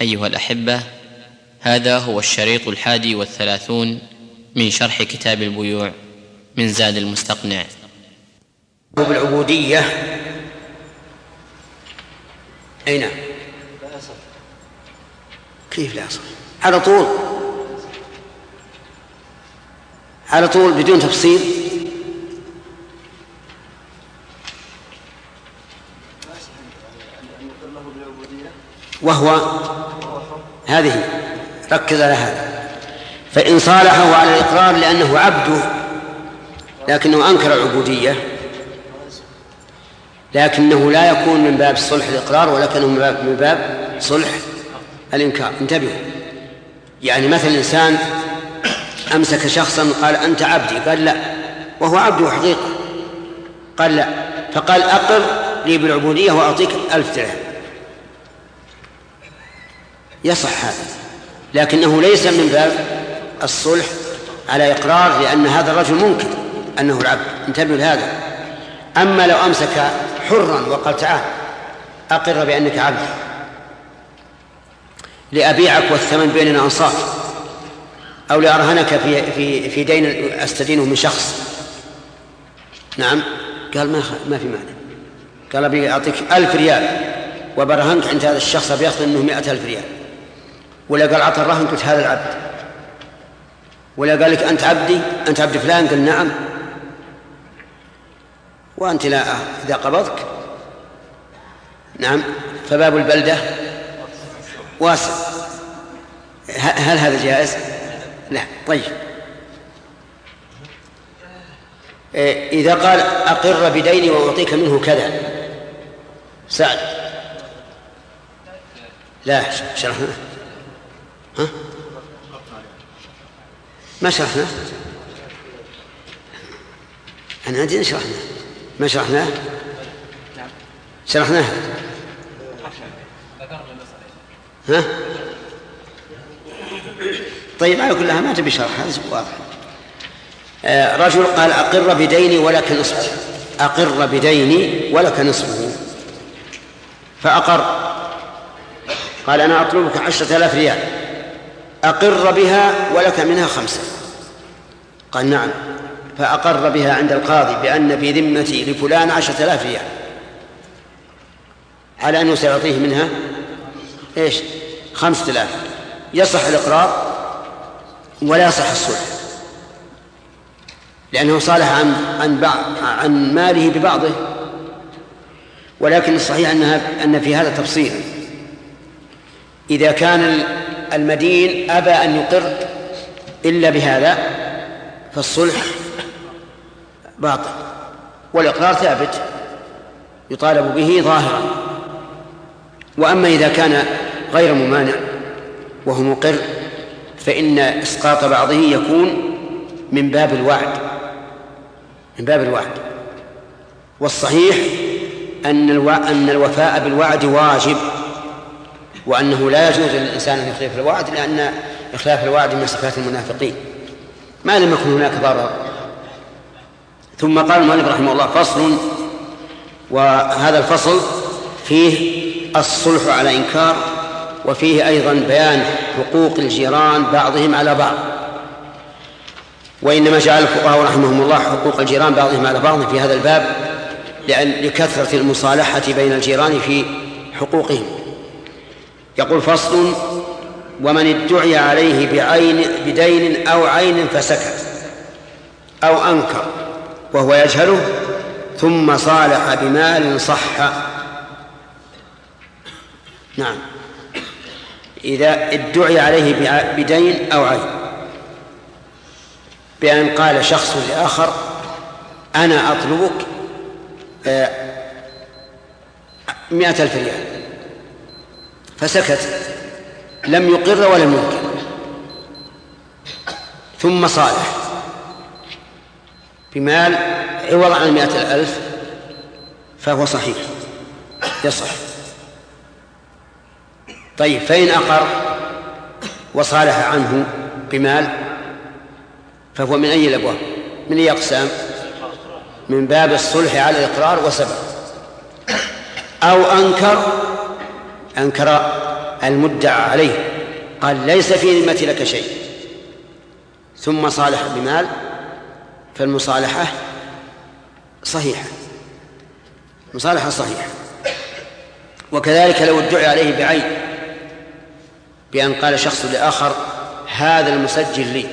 أيها الأحبة، هذا هو الشريط 31 من شرح كتاب البيوع من زاد المستقنع. بالعبودية أين؟ كيف لا أصل؟ على طول بدون تفصيل. وهو هذه ركز على هذا. فإن صالحه على الإقرار لأنه عبده لكنه أنكر العبودية، لكنه لا يكون من باب صلح الإقرار ولكنه من باب صلح الإنكار. انتبهوا، يعني مثل الإنسان أمسك شخصا قال أنت عبدي، قال لا، وهو عبده حقيقة، قال لا، فقال أقر لي بالعبودية وأعطيك 1000 درهم، يصح هذا، لكنه ليس من باب الصلح على إقرار، لأن هذا الرجل منكر أنه العبد. انتبهوا لهذا. أما لو أمسك حرا وقال تعال أقر بأنك عبد لأبيعك والثمن بيننا أنصاف، أو لأرهنك في دين أستدينه من شخص، نعم، قال ما في مانع، قال أبي أعطيك 1000 ريال وبرهنك عند هذا الشخص بيأخذ منه 100,000 ريال، ولا قال عطى الرهن قلت هذا العبد، ولا قال لك أنت عبدي، أنت عبد فلان، قال نعم، وأنت لا، إذا قبضك نعم، فباب البلدة واسع. هل هذا جائز؟ لا. طيب، إذا قال أقر بديني وأعطيك منه كذا، سعد لا شرحنا، ها؟ ما شرحنا، أنا عندي شرحنا، ما شرحناه، شرحناه، ها؟ طيب على كلها ما تبي شرح، هذا واضح. رجل قال أقر بديني ولك نصفه، أقر بديني ولك نصفه، فأقر، قال أنا أطلبك 10,000 ريال أقر بها ولك منها 5، قال نعم، فأقر بها عند القاضي بأن في ذمتي لفلان 10,000 ريال، على أنه سيعطيه منها إيش؟ 5,000. يصح الإقرار ولا يصح الصلح، لأنه صالح عن ماله ببعضه، ولكن الصحيح أن في هذا تفصيل. إذا كان المدين أبى أن يقر إلا بهذا فالصلح باطل، والإقرار ثابت يطالب به ظاهرا. وأما إذا كان غير ممانع وهو مقر فإن إسقاط بعضه يكون من باب الوعد، والصحيح أن الوفاء بالوعد واجب، وأنه لا يجوز للإنسان أن يخلف الوعد، لأن إخلاف الوعد من صفات المنافقين ما لم يكن هناك ضرر. ثم قال المؤلف رحمه الله: فصل. وهذا الفصل فيه الصلح على إنكار، وفيه أيضا بيان حقوق الجيران بعضهم على بعض. وإنما جعل الفقهاء رحمهم الله حقوق الجيران بعضهم على بعض في هذا الباب لكثرة المصالحة بين الجيران في حقوقهم. يقول: فصل. ومن ادعي عليه بدين أو عين فسكت أو أنكر وهو يجهله ثم صالح بمال صح. نعم، إذا ادعي عليه بدين أو عين، بأن قال شخص لآخر: أنا أطلبك 100,000 ريال، فسكت، لم يقر ولم ينكر، ثم صالح بمال عوض عن 100,000 فهو صحيح، يصح. طيب، فإن أقر وصالح عنه بمال فهو من أي الأبواب؟ من أي أقسام؟ من باب الصلح على الإقرار وسبب. أو أنكر المدعى عليه قال ليس في ذمتي لك شيء ثم صالح بمال فالمصالحة صحيحة، مصالحة صحيحة. وكذلك لو ادعي عليه بعين، بأن قال شخص لآخر هذا المسجل لي،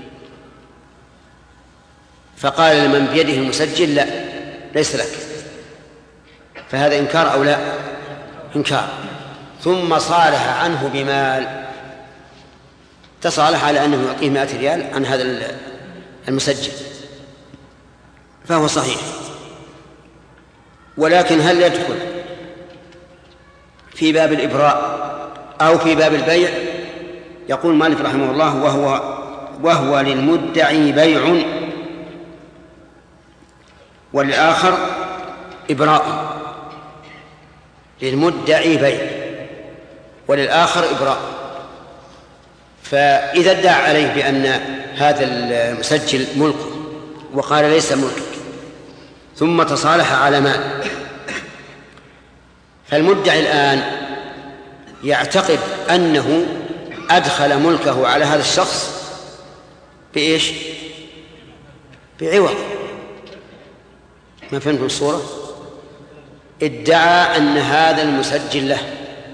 فقال لمن بيده المسجل لا ليس لك، فهذا إنكار أو لا؟ إنكار. ثم صالح عنه بمال، تصالح على أنه يعطيه 100 ريال عن هذا المسجل، فهو صحيح. ولكن هل يدخل في باب الإبراء أو في باب البيع؟ يقول مالك رحمه الله وهو للمدعي بيع وللآخر إبراء. للمدعي بيع وللآخر إبراء. فإذا ادعى عليه بأن هذا المسجل ملكه وقال ليس ملكك ثم تصالح على مال، فالمدعي الآن يعتقد أنه أدخل ملكه على هذا الشخص بإيش؟ بعوض. ما فهمتم الصورة؟ ادعى أن هذا المسجل له،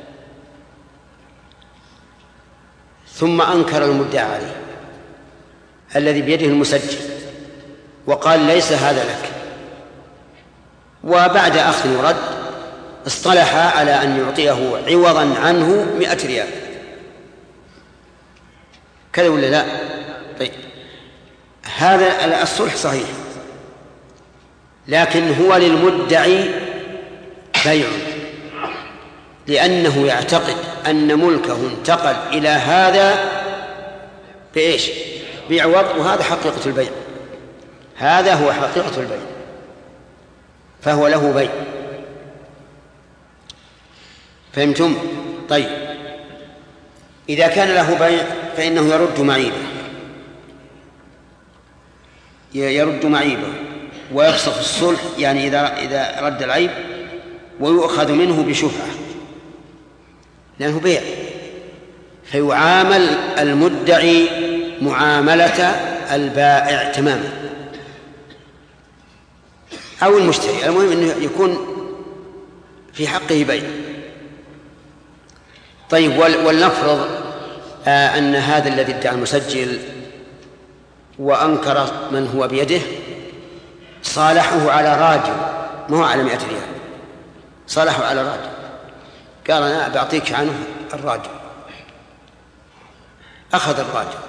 ثم أنكر المدعى عليه الذي بيده المسجل وقال ليس هذا لك، وبعد أخذ ورد اصطلح على أن يعطيه عوضا عنه 100 ريال. كذا ولا لا؟ طيب، هذا الصلح صحيح، لكن هو للمدعي بيع، لأنه يعتقد أن ملكه انتقل إلى هذا بإيش؟ بعوض، وهذا حقيقة البيع، هذا هو حقيقة البيع، فهو له بيع. فهمتم؟ طيب، إذا كان له بيع فإنه يرد معيبه ويفسخ الصلح، يعني إذا رد العيب، ويؤخذ منه بشفعة لأنه بيع، فيعامل المدعي معاملة البائع تماما أو المشتري، المهم أنه يكون في حقه بيع. طيب، ولنفرض أن هذا الذي ادعى المسجل وأنكر من هو بيده صالحه على راجل، ما هو على 100 ريال، صالحه على راجل، قال أنا بعطيك عنه الراجل، أخذ الراجل،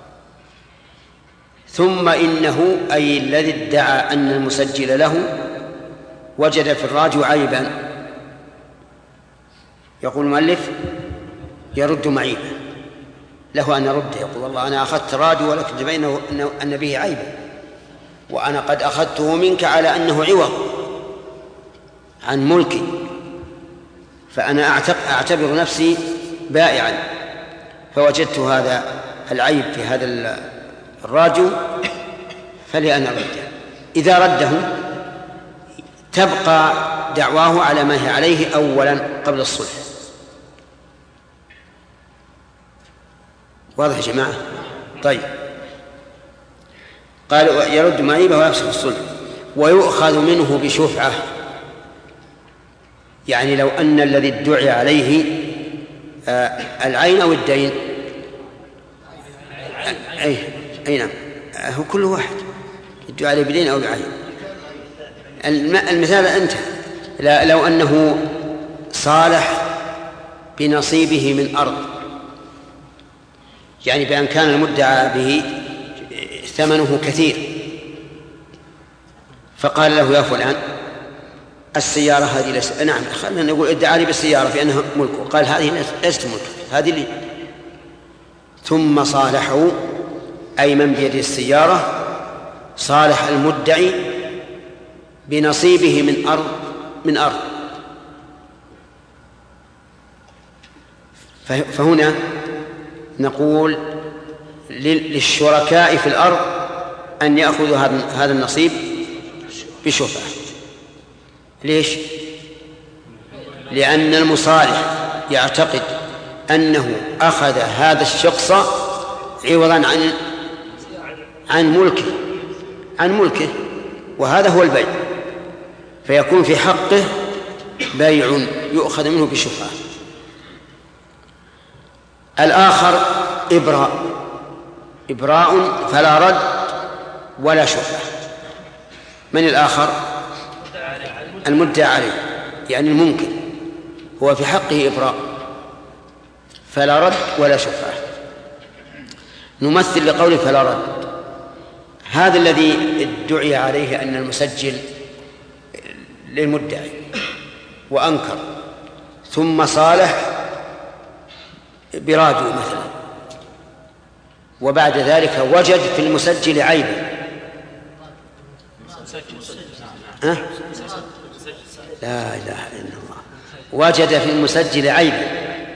ثم إنه أي الذي ادعى أن المسجل له وجد في الراجل عيبا، يقول المؤلف يرد معيبا، له أن يرد، يقول والله أنا أخذت راجل ولك تبين أن به عيبا، وأنا قد أخذته منك على أنه عوض عن ملكي، فأنا أعتبر نفسي بائعا، فوجدت هذا العيب في هذا الراجل فلأن أرده. إذا رده تبقى دعواه على ما هي عليه أولا قبل الصلح. واضح يا جماعة؟ طيب، قال يرد معيبه ويفسخ الصلح ويؤخذ منه بشفعة، يعني لو أن الذي ادعي عليه العين أو الدين، أي نعم، هو كل واحد يدعي عليه بدين أو بعين. المثال أنت لو أنه صالح بنصيبه من أرض، يعني بأن كان المدعى به ثمنه كثير، فقال له يا فلان السيارة هذه ليست، نعم خلينا نقول ادعى لي بالسيارة في أنها ملكه، قال هذه ليست ملكه، هذه لي، ثم صالحه أي من بيده السيارة صالح المدعي بنصيبه من أرض، فهنا نقول للشركاء في الأرض أن يأخذوا هذا النصيب بشفعة. ليش؟ لأن المصالح يعتقد أنه أخذ هذا الشخص عوضا عن ملكه، وهذا هو البيع، فيكون في حقه بيع يؤخذ منه بشفعة. الآخر إبراء فلا رد ولا شفعة. من الآخر؟ المدعى عليه، يعني الممكن، هو في حقه إبراء فلا رد ولا شفعة. نمثل لقوله فلا رد. هذا الذي ادعي عليه أن المسجل للمدعي وأنكر، ثم صالح برادو مثلا، وبعد ذلك وجد في المسجل عيبا. لا إله إلا الله. وجد في المسجل عيبا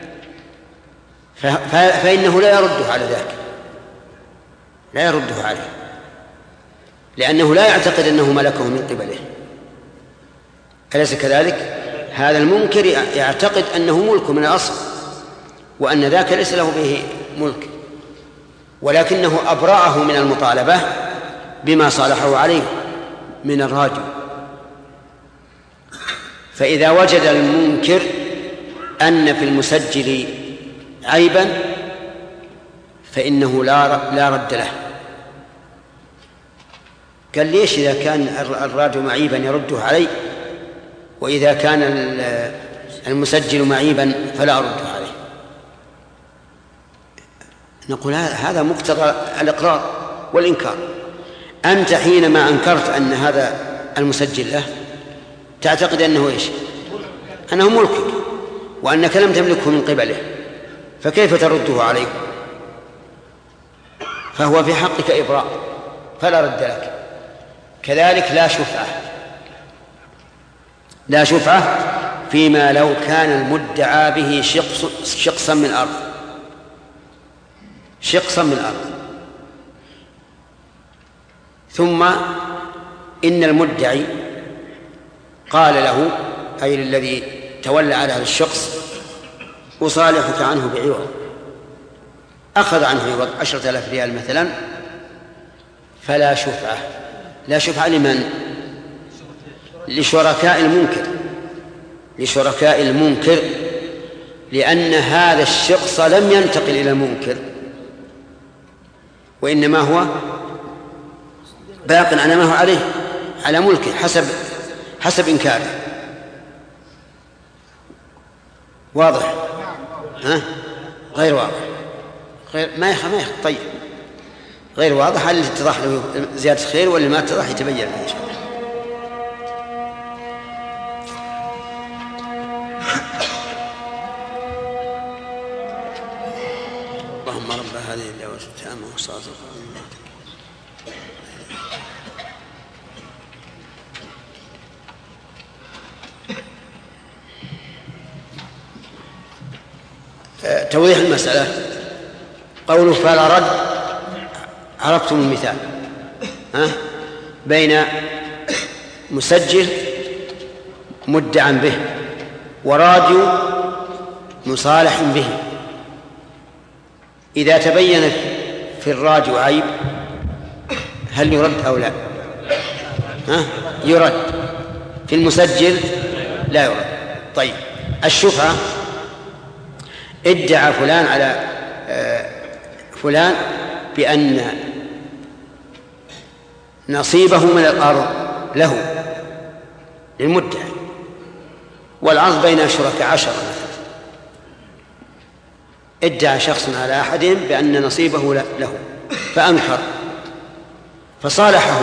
فإنه لا يرده على ذاك، لا يرده عليه، لأنه لا يعتقد أنه ملكه من قبله. أليس كذلك؟ هذا المنكر يعتقد أنه ملك من الأصل، وأن ذاك ليس له به ملك، ولكنه أبرأه من المطالبة بما صالحه عليه من الراجل. فإذا وجد المنكر أن في المسجل عيبا فإنه لا رد له. قال ليش إذا كان الراجل معيبا يرده عليه، وإذا كان المسجل معيبا فلا أرده عليه؟ نقول هذا مقتضى الإقرار والإنكار. أنت حينما أنكرت أن هذا المسجل له تعتقد أنه إيش؟ أنه ملكك، وأنك لم تملكه من قبله، فكيف ترده عليه؟ فهو في حقك إبراء فلا رد لك. كذلك لا شفعة فيما لو كان المدعى به شقصا من الأرض، ثم إن المدعي قال له، أي للذي تولى على هذا الشخص، أصالحك عنه بعوض، أخذ عنه عوض 10,000 ريال مثلا، فلا شفعة. لا شفعة لمن؟ لشركاء المنكر، لأن هذا الشخص لم ينتقل إلى المنكر، وإنما هو باق على ما هو عليه، على ملكه حسب إنكاره. واضح؟ غير واضح؟ ما يخ. طيب، غير واضح. هل اتضح له زيادة خير، ولا ما اتضح يتبين إن شاء الله. اللهم رب هذه الدعوة التامة والصلاة والسلام. توضيح المسألة. قوله فلا رد، عرفتم المثال بين مسجل مدعى به وراديو مصالح به. إذا تبين في الراديو عيب هل يرد أو لا؟ يرد. في المسجل لا يرد. طيب، الشفعة، ادعى فلان على فلان بأن نصيبه من الأرض له للمدعي، والعرض بين شركاء 10 مثلا. ادعى شخص على أحدهم بأن نصيبه له فأنكر، فصالحه.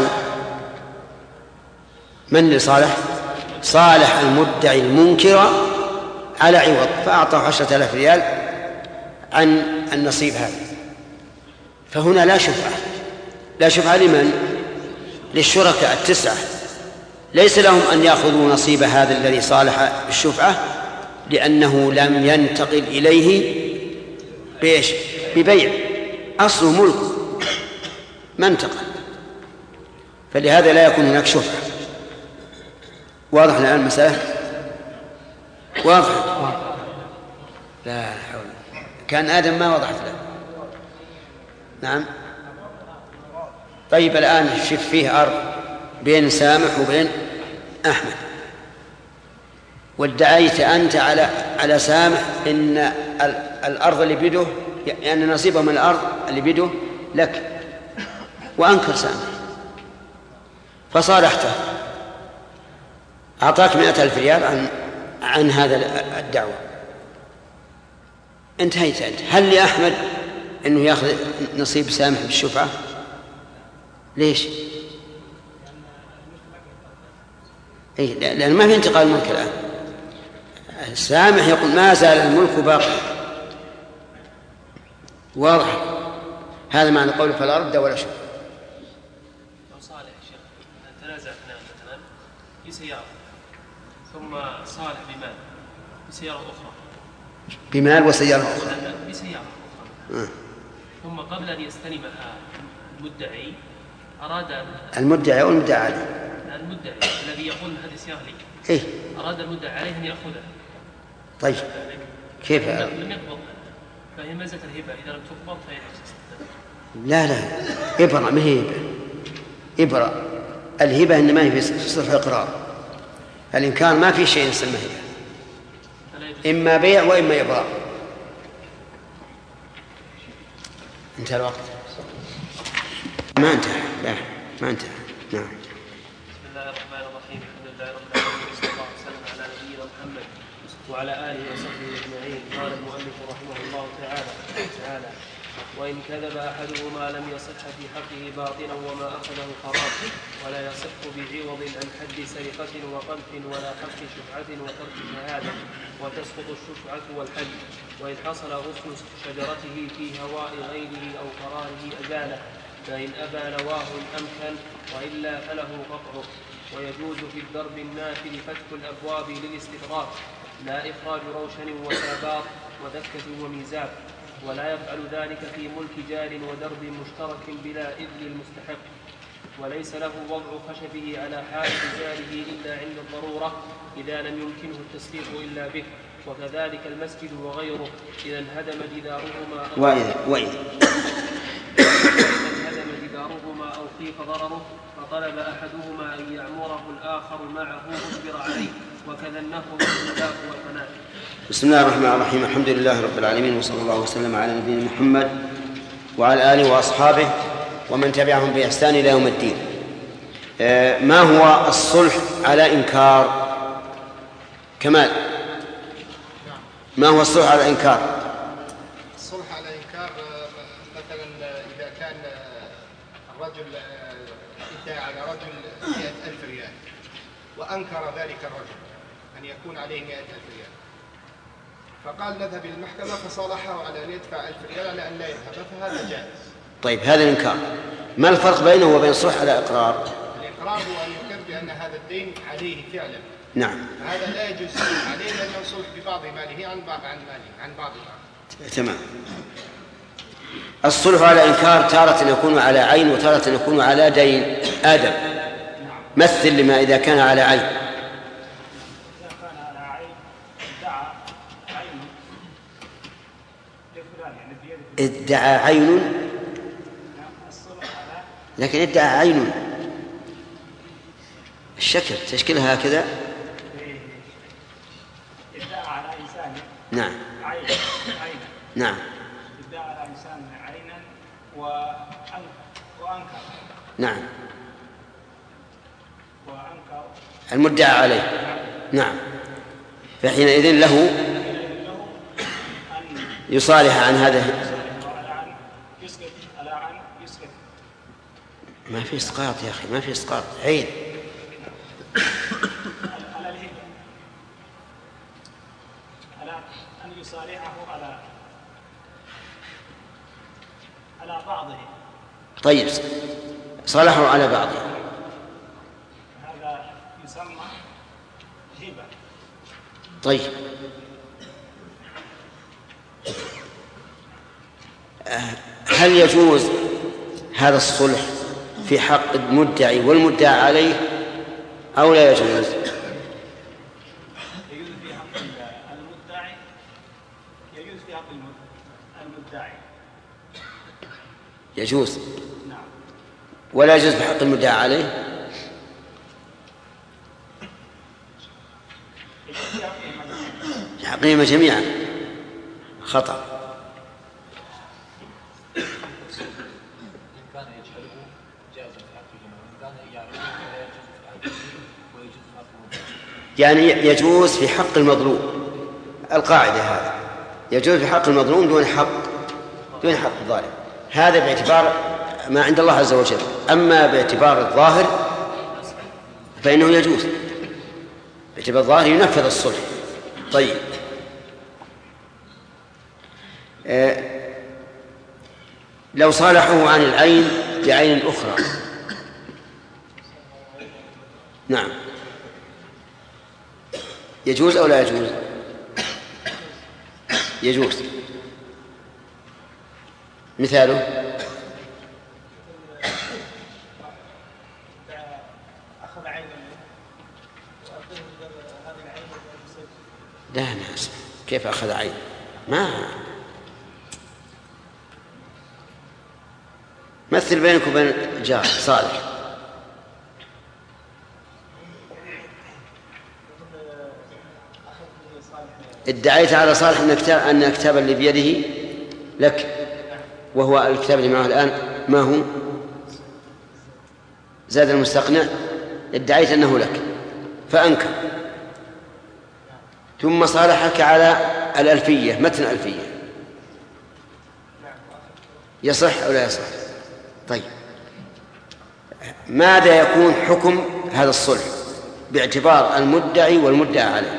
من اللي صالح المدعي المنكر على عوض، فأعطاه 10,000 ريال عن النصيب هذا. فهنا لا شفعة لمن؟ للشركاء 9. ليس لهم أن يأخذوا نصيب هذا الذي صالح بالشفعة، لأنه لم ينتقل إليه بإيش؟ ببيع، أصله ملكه ما انتقل، فلهذا لا يكون هناك شفعة. واضح الآن المسألة؟ واضح؟ لا حول. كان آدم ما وضعت له. نعم. طيب الآن شوف فيه أرض بين سامح وبين أحمد، وادعيت أنت على سامح إن الأرض اللي بيده، يعني نصيبه من الأرض اللي بيده لك، وأنكر سامح فصالحته، أعطاك 100,000 ريال عن هذا الدعوة، انتهيت أنت. هل لأحمد أنه يأخذ نصيب سامح بالشفعة؟ ليش؟ لأن ما في انتقال الملك الآن. سامح يقول ما زال الملك باقي. واضح هذا معنى قوله فلا رد ولا شك. لو صالح شيخ تنازع اثنان مثلا في سيارة، ثم صالح بمال بسيارة أخرى، بمال وسيارة أخرى، بسيارة أخرى. ثم قبل أن يستلمها المدعي أراد المدعي أو المدعى عليه، المدعي الذي يقول هذه سيارة لي، إيه؟ أراد المدعي عليه أن يأخذها. طيب كيف هذا؟ لم يقبض، فهي ميزة الهبة، إذا لم تقبض فهي لا إبرة، ما هي هبة. إبرة الهبة إنما هي في صرف إقرار، الإنكار ما في شيء يسمى هبة، إما بيع وإما إبراء. انتهى الوقت؟ ما انتهى، لا ما انتهى. نعم. بسم الله الرحمن الرحيم، الحمد لله رب العالمين، صلى الله وسلم على نبينا محمد وعلى آله وصحبه أجمعين. قال المؤلف رحمه الله تعالى: وإن كذب أحدهما لم يصح في حقه باطلا وما أخذه قرار، ولا يصح بعوض عن حد سرقة وقذف ولا حق شفعة وترك شهادة، وتسقط الشفعة والحد. وإن حصل غصن شجرته في هواء غيره أو قراره أزاله، فإن أبى نواه إن أمكن، وإلا فله قطعه. ويجوز في الدرب النافل فتح الأبواب للاستغراق، لا إخراج روشن وساباط ودكة وميزاب، ولا يفعل ذلك في ملك جار ودرب مشترك بلا إذن المستحق. وليس له وضع خشبه على حائط جاره إلا عند الضرورة إذا لم يمكنه التسليق إلا به، وكذلك المسجد وغيره إذا انهدم جدارهما أو خيف ضرره فطلب أحدهما أن يعمره الآخر معه أجبر عليه، وكذا النهر والإتلاف والفناء. بسم الله الرحمن الرحيم، الحمد لله رب العالمين، وصلى الله وسلم على نبينا محمد وعلى آله وأصحابه ومن تبعهم بإحسان إلى يوم الدين. ما هو الصلح على إنكار؟ كمال، ما هو الصلح على إنكار؟ الصلح على إنكار مثلا إذا كان الرجل ادعى على رجل 100,000 ريال وأنكر ذلك الرجل أن يكون عليه 100,000 ريال، فقال نذهب إلى المحكمة فصالحه على أن يدفع 1000 ريال على أن لا يذهب، فهذا جائز. طيب هذا الإنكار، ما الفرق بينه وبين الصلح على إقرار؟ الإقرار هو أن يقر بأن هذا الدين عليه فعلا. نعم. هذا لا يجوز الصلح عليه لأنه صلح ببعض ماله عن بعض تمام. الصلح على إنكار تارة يكون على عين وتارة يكون على دين. آدم مثل لما إذا كان على عين. إذا كان على عين ادعى عين لفلان، يعني ادعى عين، لكن ادعى عين الشكل تشكيلها هكذا. ادعى على إنسان نعم. عين. نعم. ادعى على إنسان عينا وأنكر. نعم. وأنكر المدعى عليه. نعم. فحينئذ له أن يصالح عن هذا. يسكت. ما في إسقاط يا أخي، ما في إسقاط. عين. على الهبة، على أن يصالحه على بعضه. طيب صالحوا على بعضه، هذا يسمى هبة. طيب هل يجوز هذا الصلح في حق المدعي والمدعى عليه أو لا يجوز؟ يجوز في حق المدعي، يجوز في حق المدعي. يجوز. نعم. ولا يجوز بحق المدعى عليه. حقيمة جميعا خطأ. يعني يجوز في حق المظلوم، القاعدة هذا يجوز في حق المظلوم دون حق الظالم، هذا باعتبار ما عند الله عز وجل. أما باعتبار الظاهر فإنه يجوز، باعتبار الظاهر ينفذ الصلح. طيب، لو صالحه عن العين بعين أخرى. نعم، يجوز أو لا يجوز؟ يجوز. مثاله لا ناس كيف أخذ عين؟ ما مثل بينك وبين جار صالح. ادعيت على صالح أن الكتاب اللي بيده لك، وهو الكتاب اللي معه الآن ما هو؟ زاد المستقنع. ادعيت أنه لك فأنكر، ثم صالحك على الألفية، متن الألفية، يصح أو لا يصح؟ طيب، ماذا يكون حكم هذا الصلح باعتبار المدعي والمدعى عليه؟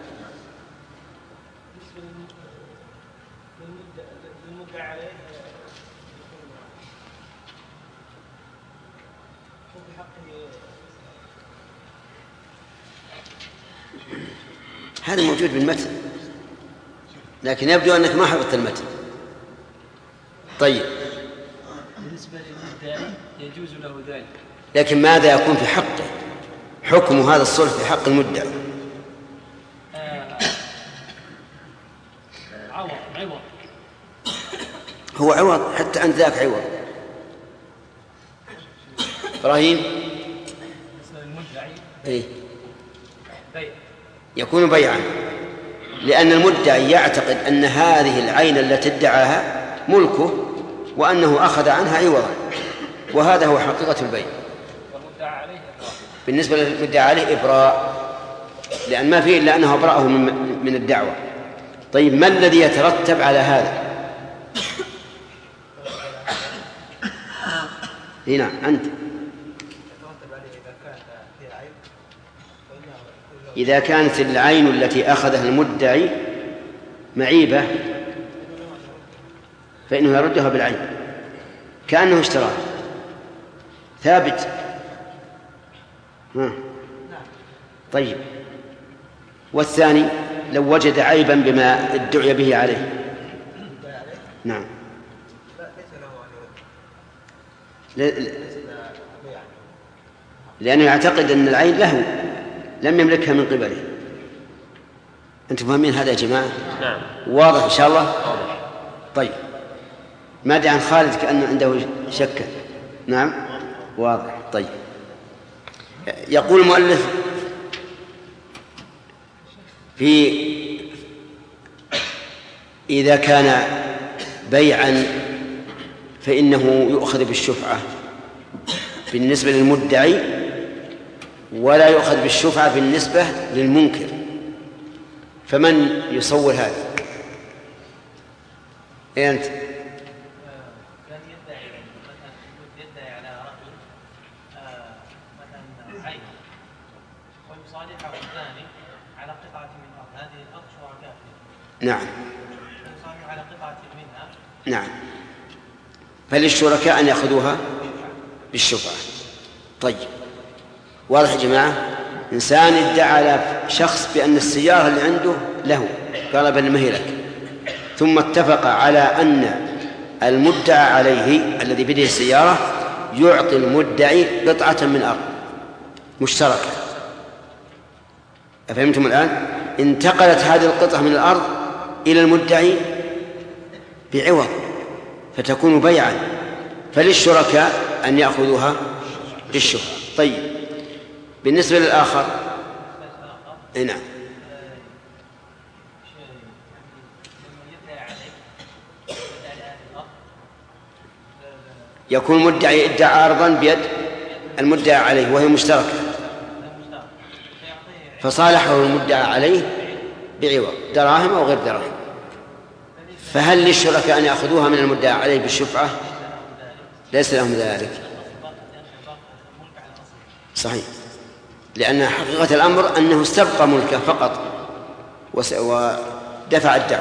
هذا موجود بالمتن، لكن يبدو أنك ما حفظت المتن. طيب، بالنسبة للمدعي يجوز له ذلك، لكن ماذا يكون في حقه؟ حكم هذا الصلح في حق المدعي؟ عوض. هو عوض، حتى عند ذاك عوض. إبراهيم؟ بالنسبة للمدعي إيه؟ بيع. يكون بيعا، لأن المدعي يعتقد أن هذه العين التي ادعاها ملكه وأنه أخذ عنها عوضا، وهذا هو حقيقة البيع. بالنسبة للمدعى عليه إبراء، لأن ما فيه إلا أنه أبرأه من الدعوة. طيب، ما الذي يترتب على هذا؟ هنا أنت إذا كانت العين التي أخذها المدعي معيبة فإنه يردها بالعين كأنه اشتراها، ثابت. طيب، والثاني لو وجد عيبا بما ادعي به عليه؟ نعم، لأنه يعتقد أن العين له لم يملكها من قبله. أنتم فاهمين هذا يا جماعة؟ نعم. واضح إن شاء الله؟ طيب، ماذا عن خالد كأنه عنده شك؟ نعم، واضح. طيب، يقول المؤلف إذا كان بيعا فإنه يؤخذ بالشفعة بالنسبة للمدعي، ولا يؤخذ بالشفعة بالنسبة للمنكر. فمن يصور هذا؟ إيه أنت؟ يدعي على رجل مثلا عين ويصالحه الثاني على قطعة من الأرض، هذه الأرض شركاء فيها. نعم. ويصالح على قطعة منها. نعم، فللشركاء أن يأخذوها بالشفعة. طيب، واضح يا جماعة؟ إنسان ادعى على شخص بأن السيارة اللي عنده له، قال بل ما هي لك، ثم اتفق على أن المدعى عليه الذي بيده السيارة يعطي المدعي قطعة من أرض مشتركة. أفهمتم الآن؟ انتقلت هذه القطعة من الأرض إلى المدعي بعوض فتكون بيعا، فللشركاء أن يأخذوها للشفعة. طيب بالنسبة للآخر نعم يكون مدعي ادعى عرضا بيد المدعى عليه وهي مشتركة، فصالحه المدعى عليه بعوض دراهم أو غير دراهم، فهل للشركاء أن يأخذوها من المدعى عليه بالشفعة؟ ليس لهم ذلك. صحيح، لأن حقيقة الأمر أنه استبقى ملكه فقط ودفع الدعوة.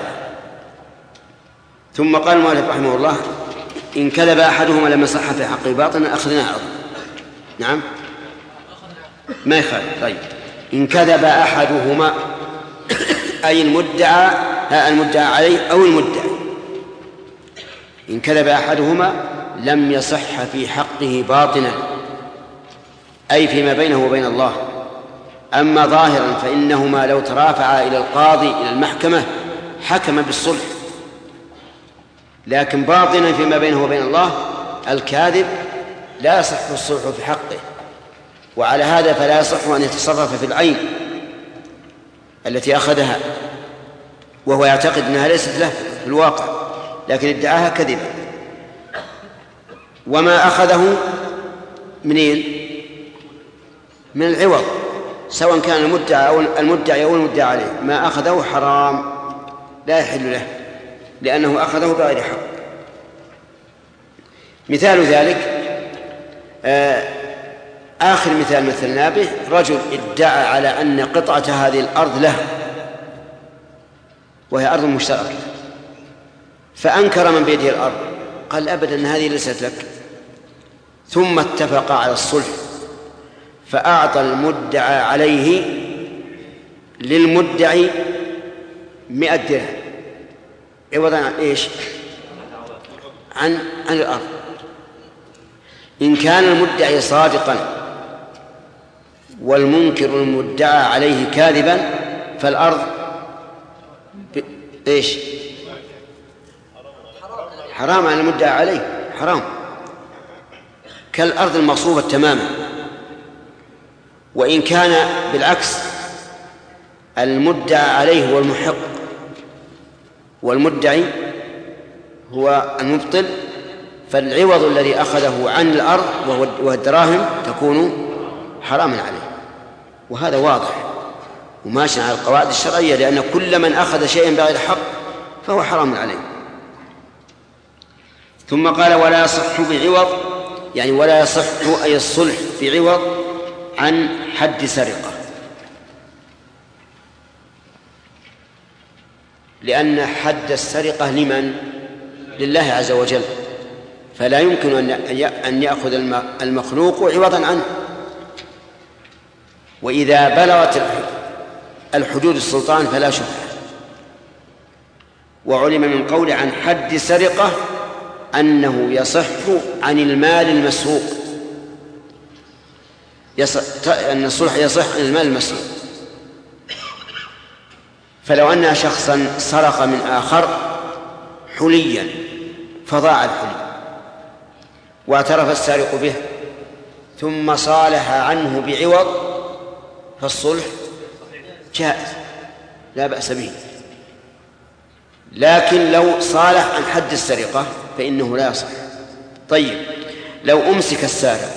ثم قال المؤلف رحمه الله: إن كذب أحدهما لما صح في حقه باطنا أخذنا عرض. نعم ما يخالف. طيب إن كذب أحدهما أي المدعى عليه أو المدعي، إن كذب أحدهما لم يصح في حقه باطنا أي فيما بينه وبين الله. أما ظاهرا فإنهما لو ترافعا إلى القاضي إلى المحكمة حكم بالصلح، لكن باطنا فيما بينه وبين الله الكاذب لا يصح الصلح في حقه، وعلى هذا فلا يصح أن يتصرف في العين التي أخذها وهو يعتقد أنها ليست له في الواقع، لكن ادعاها كذبا. وما أخذه منين؟ من العوض، سواء كان المدعي أو المدعى عليه، ما أخذه حرام لا يحل له لأنه أخذه بغير حق. مثال ذلك آخر مثال مثلنا به: رجل ادعى على أن قطعة هذه الأرض له وهي أرض مشتركة، فأنكر من بيده الأرض، قال أبدا هذه ليست لك، ثم اتفق على الصلح فأعطى المدعى عليه للمدعي 100 درهم عوضا عن إيش؟ عن الأرض. إن كان المدعي صادقا والمنكر المدعى عليه كاذبا فالأرض إيش؟ حرام على المدعى عليه، حرام كالأرض المغصوبة تماما. وإن كان بالعكس المدعى عليه هو المحق والمدعي هو المبطل، فالعوض الذي أخذه عن الأرض وهو الدراهم تكون حراما عليه. وهذا واضح وماشي على القواعد الشرعية، لأن كل من أخذ شيئا بغير حق فهو حرام عليه. ثم قال: ولا يصح بعوض، يعني ولا يصح أي الصلح بعوض عن حد سرقة، لأن حد السرقة لمن؟ لله عز وجل، فلا يمكن أن يأخذ المخلوق عوضا عنه. وإذا بلغت الحدود السلطان فلا شفعة. وعلم من قول عن حد سرقة أنه يصح عن المال المسروق، أن الصلح يصح عن المال المسروق. فلو أن شخصا سرق من آخر حليا فضاع الحلي واعترف السارق به ثم صالح عنه بعوض فالصلح جائز لا بأس به. لكن لو صالح عن حد السرقة فإنه لا يصح. طيب لو أمسك السارق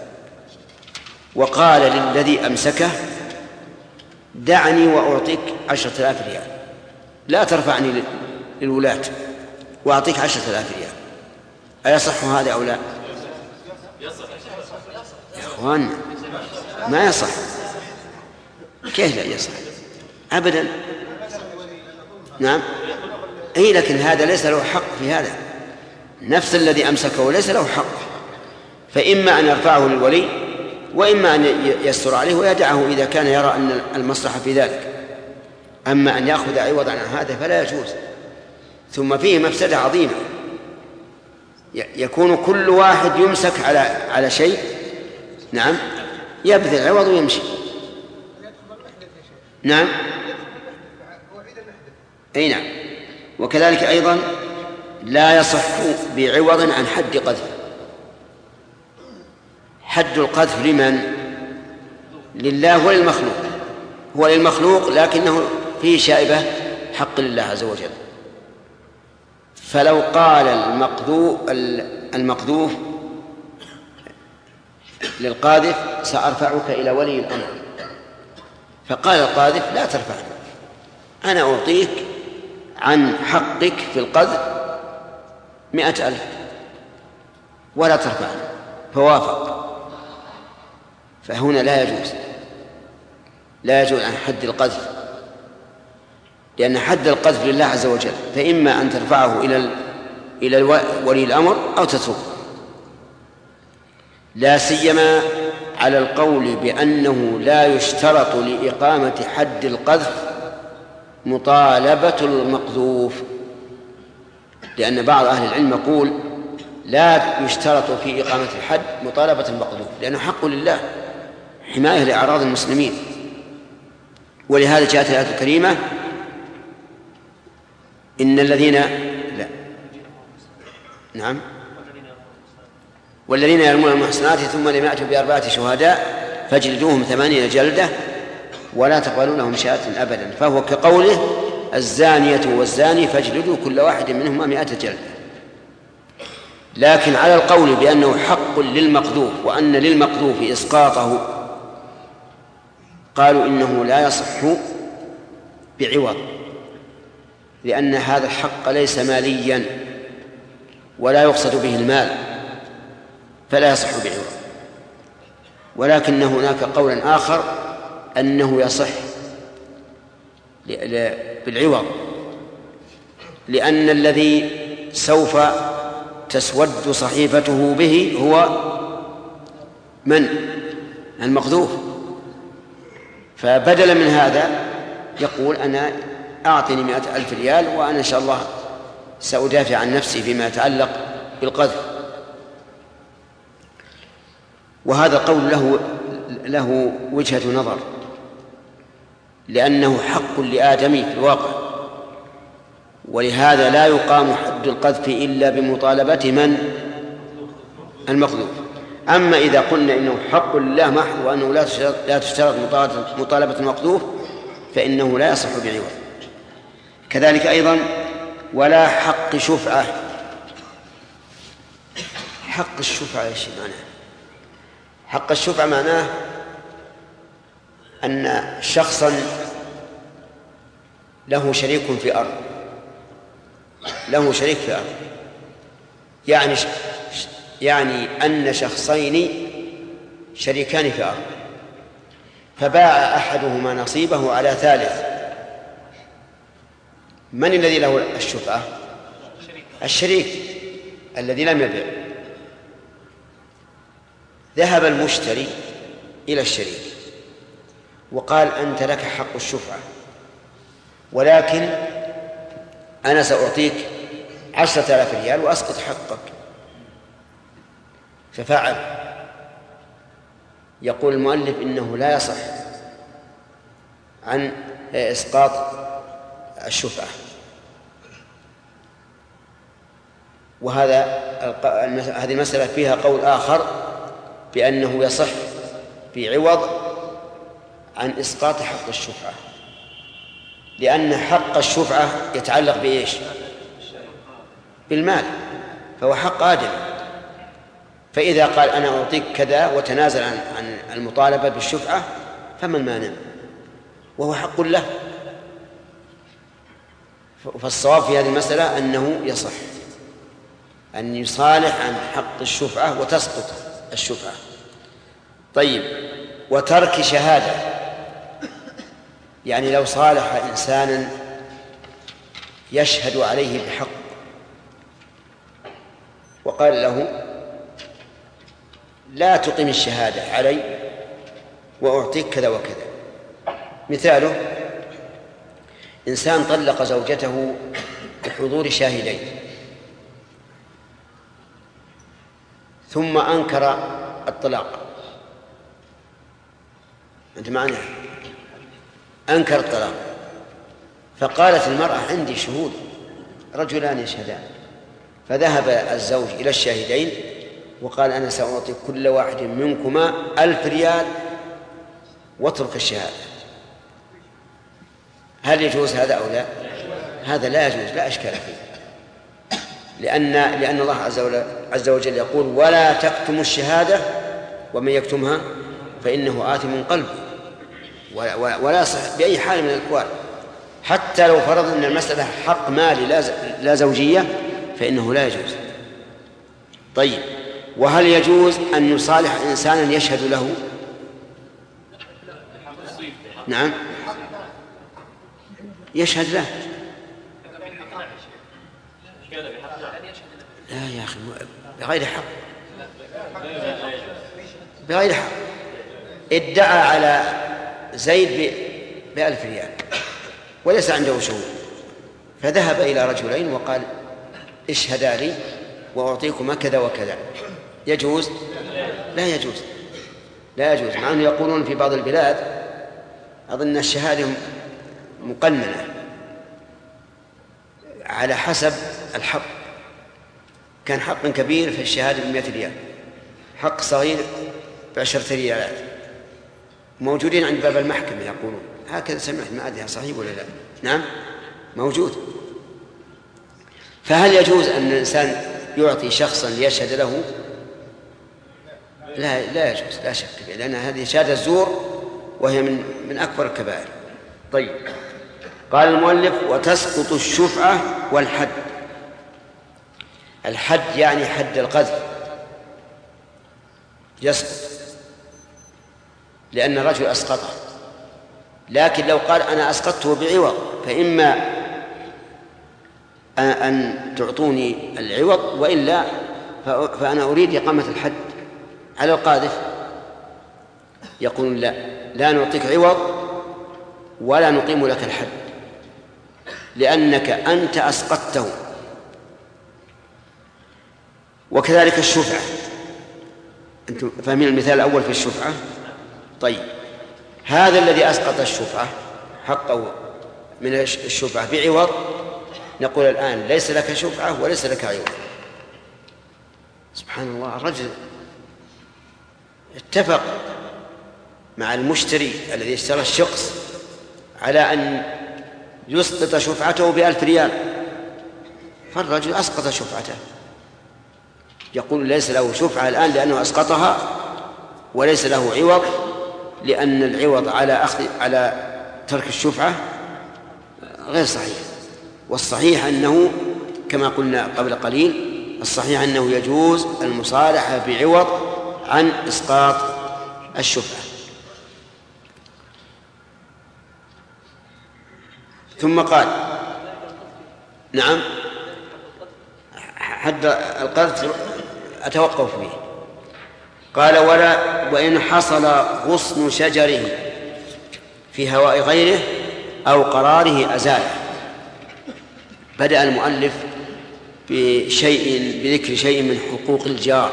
وقال للذي أمسكه: دعني وأعطيك 10,000 ريال، لا ترفعني للولاة وأعطيك 10,000 ريال، أيصح هذا أو لا؟ يا أخوان ما يصح. كيف لا يصح؟ أبدا. نعم أي، لكن هذا ليس له حق في هذا، نفس الذي أمسكه ليس له حق، فإما أن يرفعه للولي وإما أن يستر عليه ويدعه إذا كان يرى أن المصلحة في ذلك. أما أن يأخذ عوضا عن هذا فلا يجوز. ثم فيه مفسدة عظيمة، يكون كل واحد يمسك على شيء، نعم، يبذل العوض ويمشي. نعم أي نعم. وكذلك أيضا لا يصح بعوض عن حد قذف. حد القذف لمن؟ لله وللمخلوق، هو للمخلوق لكنه فيه شائبة حق لله عز وجل. فلو قال المقذوف للقاذف سأرفعك إلى ولي الأمر، فقال القاذف لا ترفعني، أنا أعطيك عن حقك في القذف 100,000 ولا ترفعني، فوافق. فهنا لا يجوز عن حد القذف، لأن حد القذف لله عز وجل، فإما أن ترفعه إلى ولي الأمر أو تتركه، لا سيما على القول بأنه لا يشترط لإقامة حد القذف مطالبة المقذوف، لأن بعض أهل العلم يقول لا يشترط في إقامة الحد مطالبة المقذوف، لأنه حق لله حماية لأعراض المسلمين. ولهذا جاءت الآية الكريمة إن الذين نعم والذين يرمون المحصنات ثم لم يأتوا ب4 شهداء فاجلدوهم 80 جلدة ولا تقبلوا لهم شهادة أبدا، فهو كقوله الزانية والزاني فاجلدوا كل واحد منهما 100 جلدة. لكن على القول بأنه حق للمقذوف وأن للمقذوف إسقاطه قالوا إنه لا يصح بعوض، لأن هذا الحق ليس ماليا ولا يقصد به المال، فلا يصح بعوض. ولكن هناك قولا آخر أنه يصح بالعوض، لأن الذي سوف تسود صحيفته به هو من؟ المقذوف. فبدلا من هذا يقول أنا أعطني 100,000 ريال وأنا إن شاء الله سأدافع عن نفسي فيما يتعلق بالقذف. وهذا القول له وجهة نظر، لأنه حق لآدمي في الواقع، ولهذا لا يقام حد القذف إلا بمطالبة من؟ المقذوف. أما إذا قلنا إنه حق لله محض وأنه لا تشترط مطالبة المقذوف فإنه لا يصح بعوض. كذلك أيضا ولا حق شفعة. حق الشفعة ايش معناه؟ حق الشفعة معناه أن شخصا له شريك في أرض، يعني أن شخصين شريكان في أرض، فباع أحدهما نصيبه على ثالث. من الذي له الشفعة؟ الشريك الذي لم يبيع. ذهب المشتري إلى الشريك وقال أنت لك حق الشفعة، ولكن أنا سأعطيك 10,000 ريال وأسقط حقك. ففعل. يقول المؤلف إنه لا يصح عن إسقاط الشفعة. هذه المسألة فيها قول آخر بأنه يصح بعوض عن إسقاط حق الشفعة، لأن حق الشفعة يتعلق بإيش؟ بالمال، فهو حق آدم. فإذا قال أنا أعطيك كذا وتنازل عن المطالبة بالشفعة فما المانع؟ وهو حق له. فالصواب في هذه المسألة أنه يصح أن يصالح عن حق الشفعة وتسقط الشفعة. طيب، وترك شهادة، يعني لو صالح إنسانا يشهد عليه بحق وقال له لا تقم الشهادة علي وأعطيك كذا وكذا. مثاله إنسان طلق زوجته بحضور شاهدين ثم أنكر الطلاق. أنت معنا؟ أنكر الطلاق، فقالت المرأة عندي شهود رجلان يشهدان، فذهب الزوج إلى الشاهدين وقال أنا سأعطي كل واحد منكما 1000 ريال واترك الشهادة. هل يجوز هذا أو لا؟ هذا لا يجوز، لا إشكال فيه، لأن الله عز وجل يقول ولا تكتموا الشهادة ومن يكتمها فإنه آثم قلبه، ولا يصح بأي حال من الأحوال. حتى لو فرض أن المسألة حق مالي لا زوجية فإنه لا يجوز. طيب، وهل يجوز أن يصالح إنسانا يشهد له؟ نعم، يشهد له. لا يا أخي، بغير حق، بغير حق. ادعى على زيد ب1000 ريال وليس عنده شهود، فذهب إلى رجلين وقال اشهدا لي وأعطيكما كذا وكذا. يجوز؟ لا يجوز، لا يجوز. مع أنه يقولون في بعض البلاد أظن الشهادة مقننة على حسب الحق، كان حق كبير في الشهادة ب100 ريال، حق صغير ب10 ريالات، موجودين عند باب المحكمة يقولون هكذا. سمعت، ما أدري صحيح ولا لا. نعم، موجود. فهل يجوز أن الإنسان يعطي شخصا ليشهد له؟ لا يجوز، لا شك، لأن هذه شهادة الزور وهي من أكبر الكبائر. طيب، قال المؤلف وتسقط الشفعة والحد. الحد يعني حد القذف يسقط لأن الرجل أسقطه، لكن لو قال أنا أسقطته بعوض فإما أن تعطوني العوض وإلا فأنا أريد إقامة الحد على القاذف. يقول لا نعطيك عوض ولا نقيم لك الحد لأنك أنت أسقطته. وكذلك الشفعة، أنتم فاهمين المثال الأول في الشفعة؟ طيب، هذا الذي أسقط الشفعة حقه من الشفعة بعوض، نقول الآن ليس لك شفعة وليس لك عوض. سبحان الله، الرجل اتفق مع المشتري الذي اشترى الشخص على أن يسقط شفعته ب1000 ريال، فالرجل أسقط شفعته، يقول ليس له شفعة الآن لأنه أسقطها وليس له عوض، لأن العوض على ترك الشفعة غير صحيح. والصحيح أنه كما قلنا قبل قليل، الصحيح أنه يجوز المصالحة بعوض عن إسقاط الشفعة. ثم قال نعم، حد القذف أتوقف به. قال وإن حصل غصن شجره في هواء غيره أو قراره أزاله. بدأ المؤلف بذكر شيء من حقوق الجار،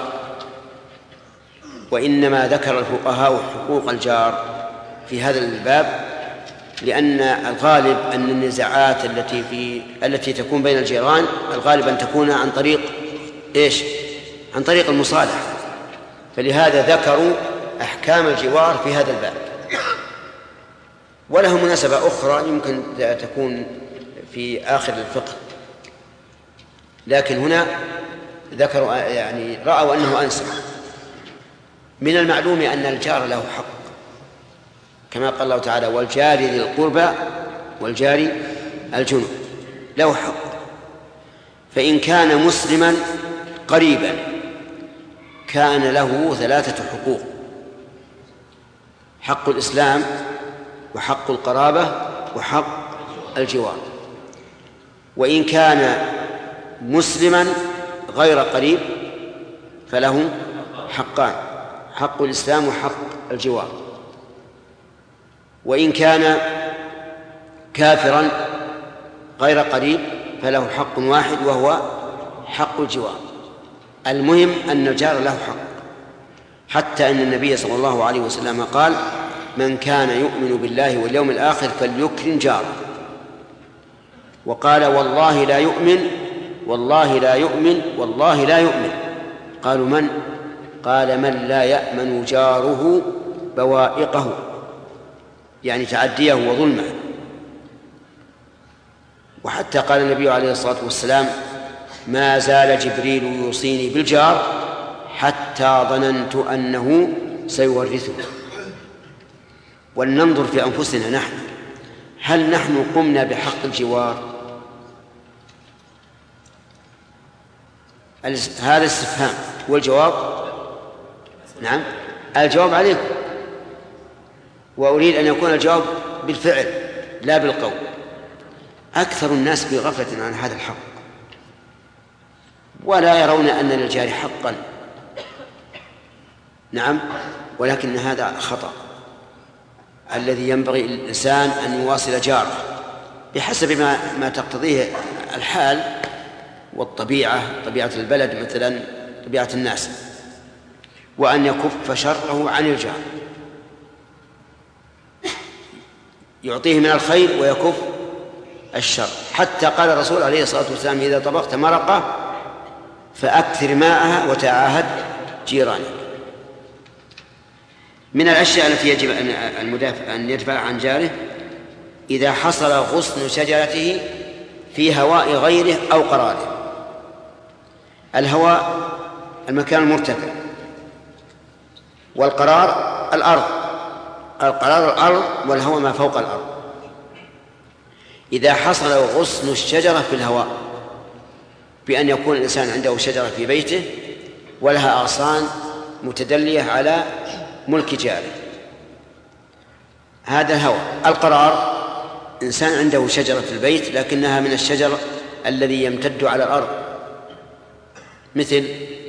وإنما ذكر الفقهاء حقوق الجار في هذا الباب لأن الغالب أن النزاعات التي تكون بين الجيران الغالب أن تكون عن طريق عن طريق المصالحة، فلهذا ذكروا أحكام الجوار في هذا الباب. وله مناسبة أخرى يمكن تكون في آخر الفقه، لكن هنا ذكروا يعني رأوا أنه أنسب. من المعلوم أن الجار له حق، كما قال الله تعالى والجار ذي القربى والجار الجنب، له حق. فإن كان مسلما قريبا كان له 3 حقوق: حق الإسلام وحق القرابة وحق الجوار. وإن كان مسلما غير قريب فله حقان: حق الإسلام وحق الجوار. وإن كان كافرا غير قريب فله حق واحد وهو حق الجوار. المهم أن الجار له حق، حتى أن النبي صلى الله عليه وسلم قال من كان يؤمن بالله واليوم الآخر فليكرم جاره. وقال والله لا يؤمن والله لا يؤمن والله لا يؤمن. قالوا من؟ قال من لا يأمن جاره بوائقه، يعني تعديه وظلمه. وحتى قال النبي عليه الصلاة والسلام ما زال جبريل يوصيني بالجار حتى ظننت أنه سيورثه. ولننظر في أنفسنا نحن، هل نحن قمنا بحق الجوار؟ هذا استفهام، والجواب نعم. الجواب عليكم، وأريد أن يكون الجواب بالفعل لا بالقول. أكثر الناس بغفلة عن هذا الحق، ولا يرون أن للجار حقا. نعم، ولكن هذا خطأ. الذي ينبغي للإنسان أن يواصل جاره بحسب ما تقتضيه الحال والطبيعة، طبيعة البلد مثلا، طبيعة الناس، وأن يكف شره عن الجار، يعطيه من الخير ويكف الشر. حتى قال الرسول عليه الصلاة والسلام إذا طبخت مرقة فأكثر ماءها وتعاهد جيرانك. من الأشياء التي يجب المدافع أن يدفع عن جاره إذا حصل غصن شجرته في هواء غيره أو قراره. الهواء المكان المرتفع، والقرار الأرض، القرار الأرض، والهواء ما فوق الأرض. إذا حصل غصن الشجرة في الهواء بأن يكون الإنسان عنده شجرة في بيته ولها أغصان متدلية على ملك جاره، هذا الهواء. القرار إنسان عنده شجرة في البيت لكنها من الشجر الذي يمتد على الأرض، مثل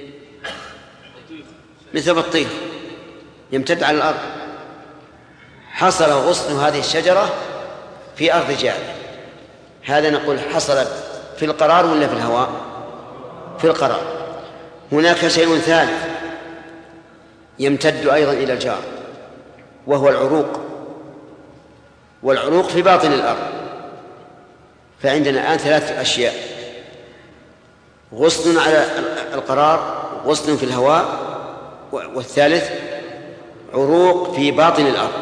بطيخ يمتد على الأرض. حصل غصن هذه الشجرة في أرض جاره، هذا نقول حصل في القرار ولا في الهواء؟ في القرار. هناك شيء ثالث يمتد أيضا إلى الجار، وهو العروق، والعروق في باطن الأرض. فعندنا الآن ثلاث أشياء: غصن على القرار، غصن في الهواء، والثالث عروق في باطن الأرض.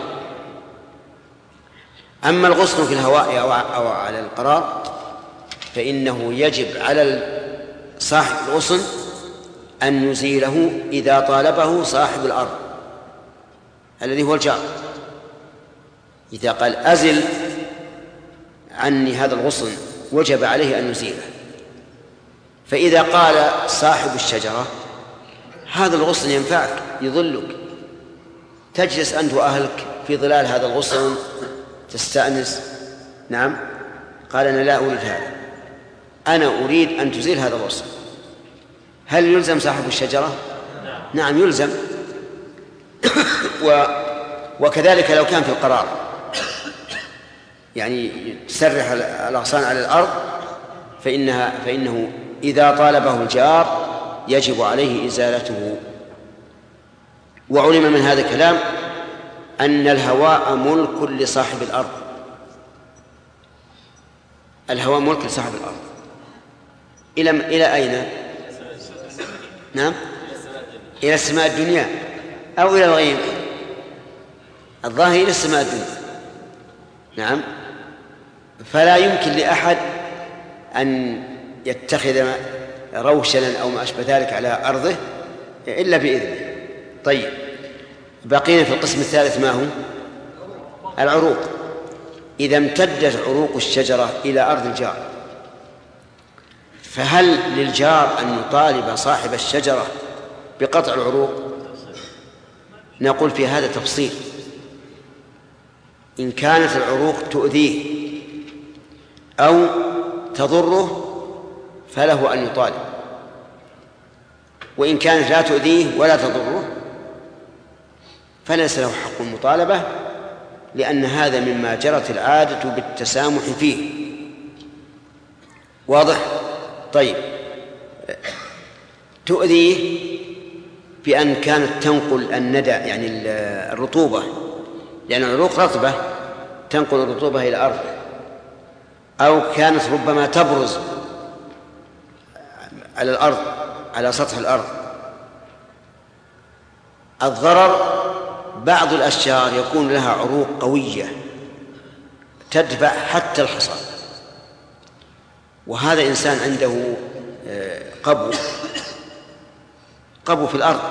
أما الغصن في الهواء أو على القرار فإنه يجب على صاحب الغصن أن يزيله إذا طالبه صاحب الأرض الذي هو الجار. إذا قال أزل عني هذا الغصن وجب عليه أن يزيله. فإذا قال صاحب الشجرة هذا الغصن ينفعك يظلك، تجلس أنت وأهلك في ظلال هذا الغصن تستأنس، نعم، قال أنا لا أريد هذا، أنا أريد أن تزيل هذا الغصن، هل يلزم صاحب الشجرة؟ نعم يلزم. وكذلك لو كان في القرار، يعني تسرح الأغصان على الأرض، فإنه إذا طالبه الجار يجب عليه إزالته. وعلم من هذا الكلام أن الهواء ملك لصاحب الأرض، الهواء ملك لصاحب الأرض. إلى أين؟ نعم، إلى السماء الدنيا أو إلى الغيب؟ الظاهر إلى السماء الدنيا. نعم، فلا يمكن لأحد أن يتخذ روشنا أو ما أشبه ذلك على أرضه إلا بإذنه. طيب، بقينا في القسم الثالث، ما هو؟ العروق. إذا امتدت عروق الشجرة إلى أرض الجار فهل للجار أن يطالب صاحب الشجرة بقطع العروق؟ نقول في هذا تفصيل. إن كانت العروق تؤذيه أو تضره فله أن يطالب، وإن كانت لا تؤذيه ولا تضره فليس له حق المطالبة، لأن هذا مما جرت العادة بالتسامح فيه. واضح؟ طيب، تؤذيه بأن كانت تنقل الندى، يعني الرطوبة، لأن العروق رطبة تنقل الرطوبة إلى الأرض، أو كانت ربما تبرز على الأرض، على سطح الأرض. الضرر بعض الأشجار يكون لها عروق قوية تدفع حتى الحصى، وهذا إنسان عنده قبو في الأرض،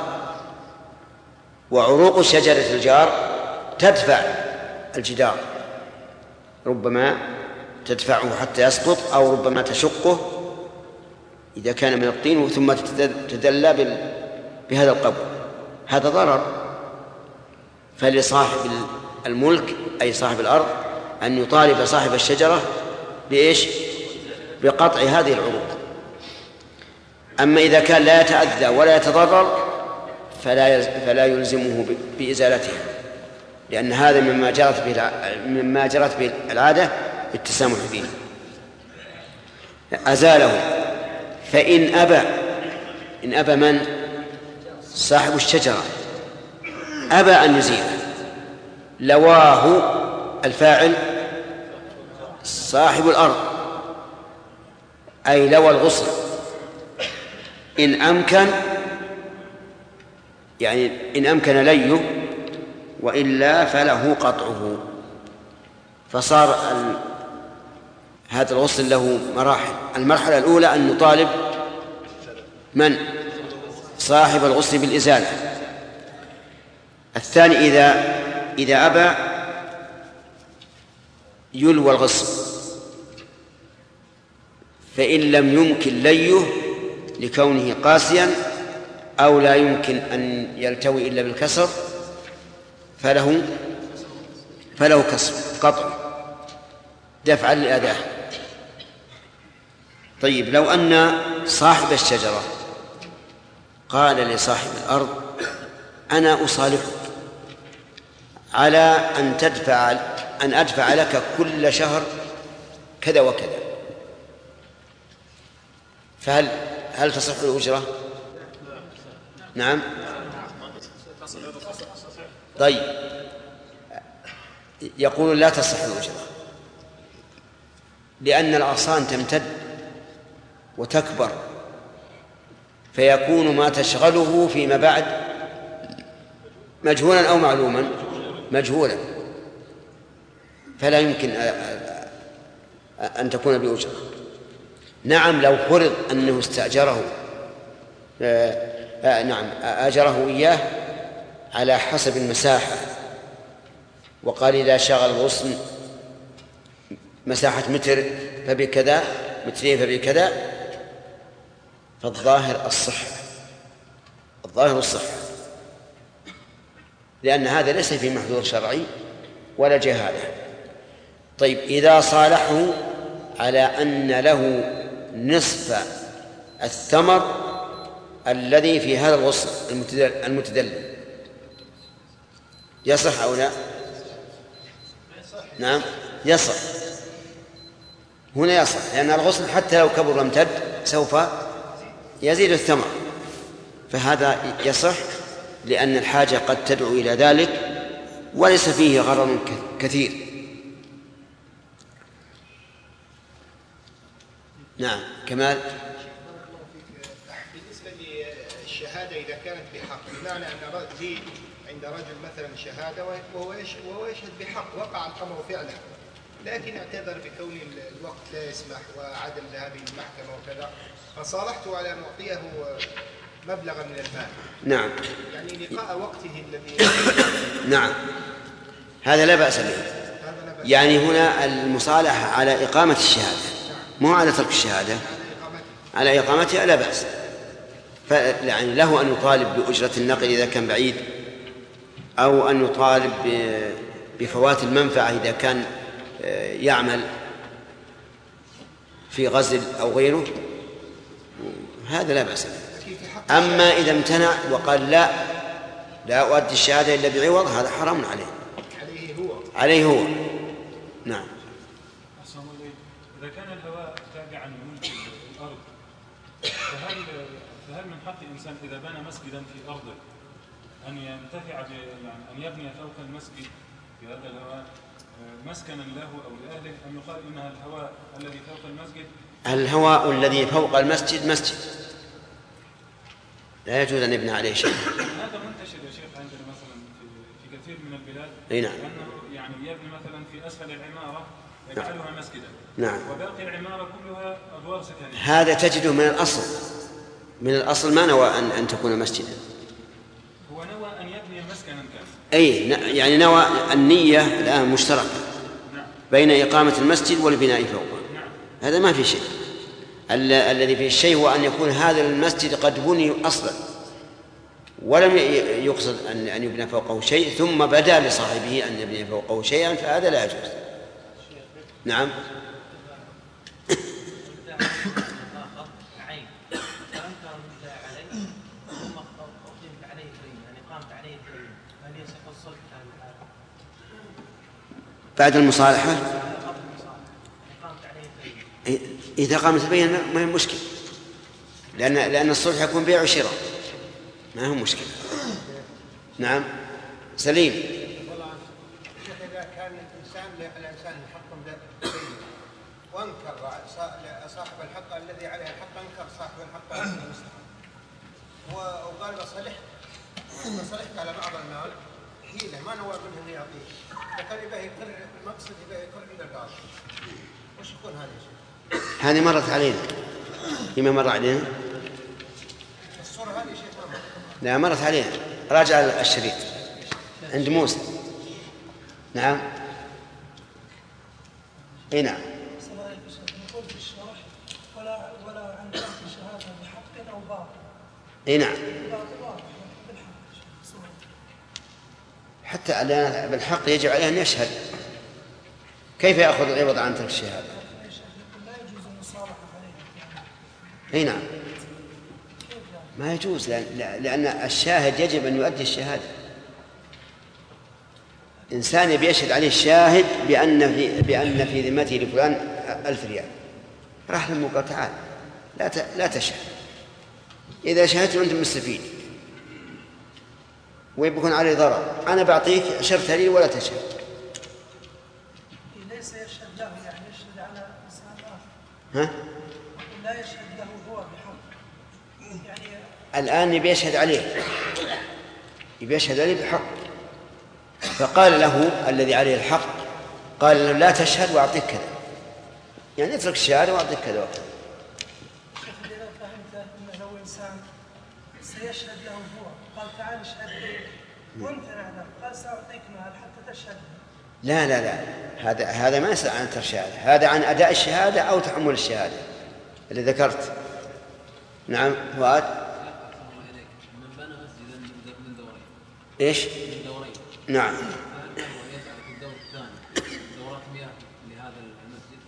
وعروق شجرة الجار تدفع الجدار، ربما تدفعه حتى يسقط، أو ربما تشقه إذا كان من الطين ثم تدلى بهذا القبو. هذا ضرر. فلصاحب الملك أي صاحب الأرض أن يطالب صاحب الشجرة بإيش؟ بقطع هذه العروق. أما إذا كان لا يتأذى ولا يتضرر فلا يلزمه بإزالتها، لأن هذا مما جرت به العادة بالتسامح به. أزاله. فإن أبى من؟ صاحب الشجرة أبى أن يزيله، لواه الفاعل صاحب الأرض، أي لوى الغصن إن أمكن، يعني إن أمكن ليه، وإلا فله قطعه. فصار هذا الغصن له مراحل. المرحلة الأولى أن نطالب من؟ صاحب الغصن بالإزالة. الثاني إذا أبى يلوى الغصن، فإن لم يمكن ليه لكونه قاسيا أو لا يمكن أن يلتوي إلا بالكسر فله كسر قطع دفعا للأذى. طيب، لو أن صاحب الشجرة قال لصاحب الأرض أنا أصالحك على أن أدفع لك كل شهر كذا وكذا، فهل تصح الأجرة؟ نعم. طيب، يقول لا تصح الأجرة، لأن الأغصان تمتد وتكبر، فيكون ما تشغله فيما بعد مجهولا أو معلوما، مجهولا، فلا يمكن أن تكون بأجرة. نعم، لو فرض أنه استأجره أجره إياه على حسب المساحة، وقال إذا شغل الغصن مساحة متر فبكذا، مترين فبكذا، فالظاهر الصحة، لأن هذا ليس في محظور شرعي ولا جهالة. طيب، إذا صالحه على أن له نصف الثمر الذي في هذا الغصن المتدلل، يصح أو لا؟ نعم يصح. هنا يصح، لأن الغصن حتى لو كبر وامتد سوف يزيد الثمر، فهذا يصح، لأن الحاجة قد تدعو إلى ذلك وليس فيه غرر كثير. نعم كمال. بالنسبة للشهادة إذا كانت بحق، بمعنى أن جيء عند رجل مثلا شهادة وهو يشهد بحق، وقع الأمر فعلا، لكن اعتذر بكون الوقت لا يسمح وعدم ذهابه المحكمة وكذا، فصالحته على أن أعطيه مبلغا من المال. نعم. يعني لقاء وقته الذي نعم، هذا لا بأس به. يعني هنا المصالحة على إقامة الشهادة، مو على ترك الشهادة، على إقامتها لا بأس. يعني له أن يطالب بأجرة النقل إذا كان بعيد، أو أن يطالب بفوات المنفعة إذا كان يعمل في غزل أو غيره، هذا لا بأس به. أما إذا امتنع وقال لا أؤدي الشهادة إلا بعوض، هذا حرام عليه هو. نعم. إذا كان الهواء تابعا لملك الأرض، فهل من حق الإنسان إذا بنى مسجدا في أرضه أن ينتفع يعني أن يبني فوق المسجد في هذا الهواء مسكنا له أو لأهله، أم يقال إنها الهواء الذي فوق المسجد؟ الهواء الذي فوق المسجد مسجد، لا يجوز أن يبنى عليه شيء. هذا منتشر يا شيخ عندنا مثلا في كثير من البلاد. أي نعم. أنه يعني يبني مثلا في أسفل العمارة يجعلها مسجدا. نعم. وباقي العمارة كلها أدوار سكنية. هذا تجده من الأصل. من الأصل ما نوى أن تكون مسجدا. هو نوى أن يبني مسكنا كاملا. أي يعني نوى النية الآن مشتركة بين إقامة المسجد والبناء فوقه. هذا ما في شيء. الذي فيه الشيء هو أن يكون هذا المسجد قد بني أصلا ولم يقصد أن يبنى فوقه شيء ثم بدا لصاحبه أن يبني فوقه شيئا، فهذا لا يجوز. نعم. بعد المصالحة إذا قامت البينة ما هي مشكلة، لأن الصلح يكون بيع وشراء، ما هو مشكلة. نعم. سليم. إذا كان الإنسان حق بينه وانكر صاحب الحق الذي عليه الحق، انكر صاحب الحق على المستحق وقال بصلحت على بعض المال حيلة ما نوى منه أن يعطيه، فكان يبقى يقر المقصد يبقى يقر إلى القاضي. وش يكون هذا يا شيخ؟ هذه مرت علينا. فيما مر علينا الصورة هذه شيخ ما مرت. لا مرت علينا. راجع الشريط عند موسى. نعم. اي نعم. نقول في الشرح ولا عن شهادة بحق أو باطل. اي نعم. حتى بالحق يجب عليه أن يشهد. كيف يأخذ العوض عن ترك الشهادة؟ لا يجوز المصالحة عليه. اي نعم. ما يجوز لأن الشاهد يجب أن يؤدي الشهادة. إنسان بيشهد عليه الشاهد بأن في ذمته لفلان 1000 ريال، راح له وقال تعال لا تشهد. إذا شهدت أنت مستفيد ويكون عليه ضرر، أنا بعطيك شرطها لي ولا تشهد. ليس يشهد له، يعني يشهد على إنسان آخر. ها؟ لا يشهد له هو بحق. يعني الآن يبي يشهد عليه، يبي يشهد عليه بحق، فقال له الذي عليه الحق قال له لا تشهد وأعطيك كذا، يعني اترك الشهادة وأعطيك كذا وكذا. شيخ إذا فهمت أنه لو إنسان سيشهد له هو قال تعال اشهد لي وامتنع له قال سأعطيك مال حتى تشهد. لا هذا ما يسأل عن ترك الشهادة، هذا عن أداء الشهادة أو تحمل الشهادة اللي ذكرت. نعم. فؤاد. من بنى مسجدا من دورين. ايش؟ من دورين. نعم. فهل له يجعل في الدور الثاني دورات مياه لهذا المسجد؟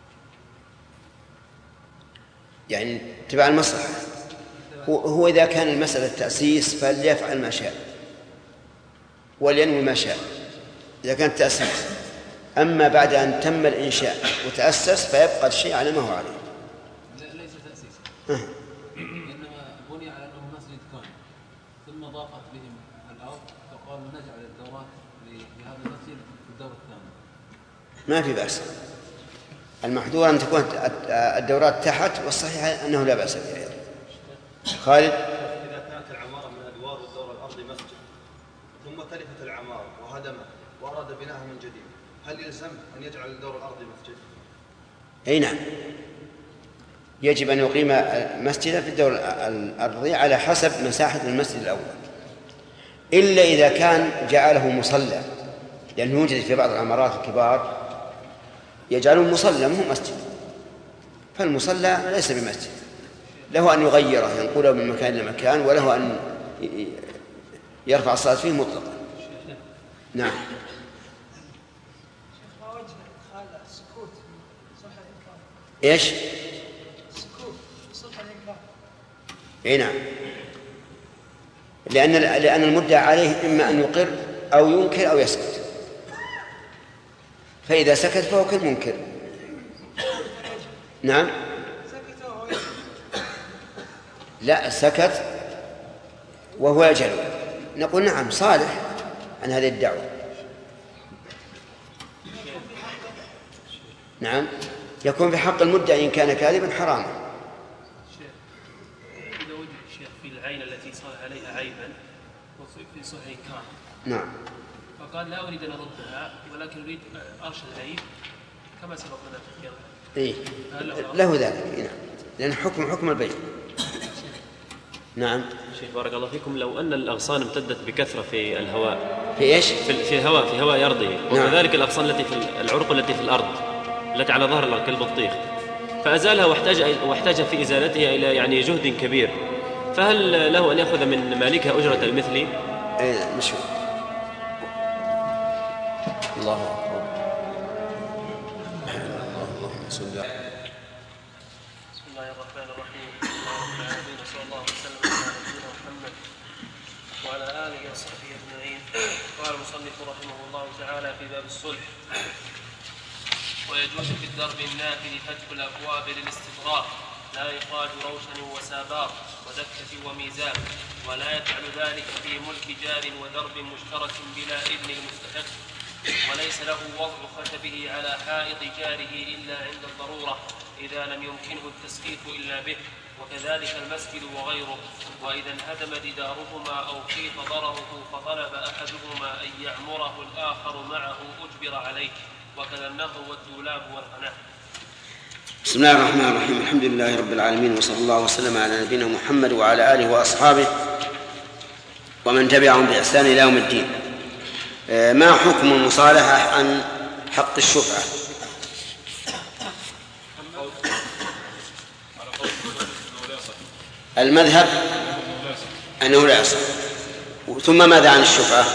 يعني تبع المصلحة. هو إذا كان المسألة التأسيس فليفعل ما شاء ولينوي ما شاء إذا كان التأسيس. أما بعد أن تم الإنشاء وتأسس فيبقى الشيء على ما هو عليه. ليس تأسيسا. إنما بني على أنه مسجد كان ثم ضاقت بهم الأرض فقالوا نجعل الدورات لهذا المسجد في الدور الثاني. ما في بأس. المحظور أن تكون الدورات تحت، والصحيح أنه لا بأس بها. خالد. إذا كانت العمارة من أدوار الدور الأرضي مسجد ثم تلفت العمارة وهدمت وأراد بناها من جديد، هل يلزم أن يجعل الدور الأرضي مسجد؟ أي نعم، يجب أن يقيم مسجدا في الدور الأرضي على حسب مساحة المسجد الأول، إلا إذا كان جعله مصلى، لأنه يوجد في بعض العمارات الكبار يجعلون مصلى مو مسجد، فالمصلى ليس بمسجد، له أن يغيره ينقله من مكان إلى مكان، وله أن يرفع الصلاة فيه مطلقا. نعم. ما وجه إدخال السكوت صلح الإنكار؟ إيش؟ السكوت صلح الإنكار. إيه نعم، لأن المدعى عليه إما أن يقر أو ينكر أو يسكت، فإذا سكت فهو كالمنكر. نعم. لا، سكت وهو يجهل، نقول نعم صالح عن هذه الدعوة. نعم، يكون في حق المدعي إن كان كاذبا حراما. إذا وجد الشيخ في العين التي صار عليها عيبا وفي صلح إنكار. نعم. فقال لا أريد أن أردها ولكن أريد أرش العيب كما سبق لنا في القيامة. إيه له ذلك، لأن حكم البيع. نعم. شيخ بارك الله فيكم، لو أن الأغصان امتدت بكثرة في الهواء، في إيش؟ في الهواء، في هواء أرضه، وكذلك الأغصان التي في العروق التي في الأرض التي على ظهر الأرض كالبطيخ، فأزالها واحتاج في إزالتها إلى يعني جهد كبير، فهل له أن يأخذ من مالكها أجرة المثل؟ أي مشهور. الله أكبر. اللهم صل على. بسم الله الرحمن الرحيم. اللهم آمين. صلى الله وسلم على نبينا محمد وعلى آله وصحبه أجمعين. قال المصنف رحمه الله تعالى في باب الصلح: ويجوز في الدرب النافذ فتح الأبواب للاستطراق، لا يقال روشن وسابار ودكة وميزان، ولا يفعل ذلك في ملك جار ودرب مشترك بلا إذن المستحق، وليس له وضع خشبه على حائط جاره إلا عند الضرورة إذا لم يمكنه التسقيف إلا به، وكذلك المسجد وغيره. وإذا انهدم جدارهما أو خيط ضرره فطلب أحدهما أن يعمره الآخر معه أجبر عليه، وكذا النهر والدولاب والقناة. بسم الله الرحمن الرحيم. الحمد لله رب العالمين، وصلى الله وسلم على نبينا محمد وعلى آله وأصحابه ومن تبعهم بإحسان إلى يوم الدين. ما حكم المصالحة عن حق الشفعة؟ المذهب أنه لا يصح. ثم ماذا عن الشفعة؟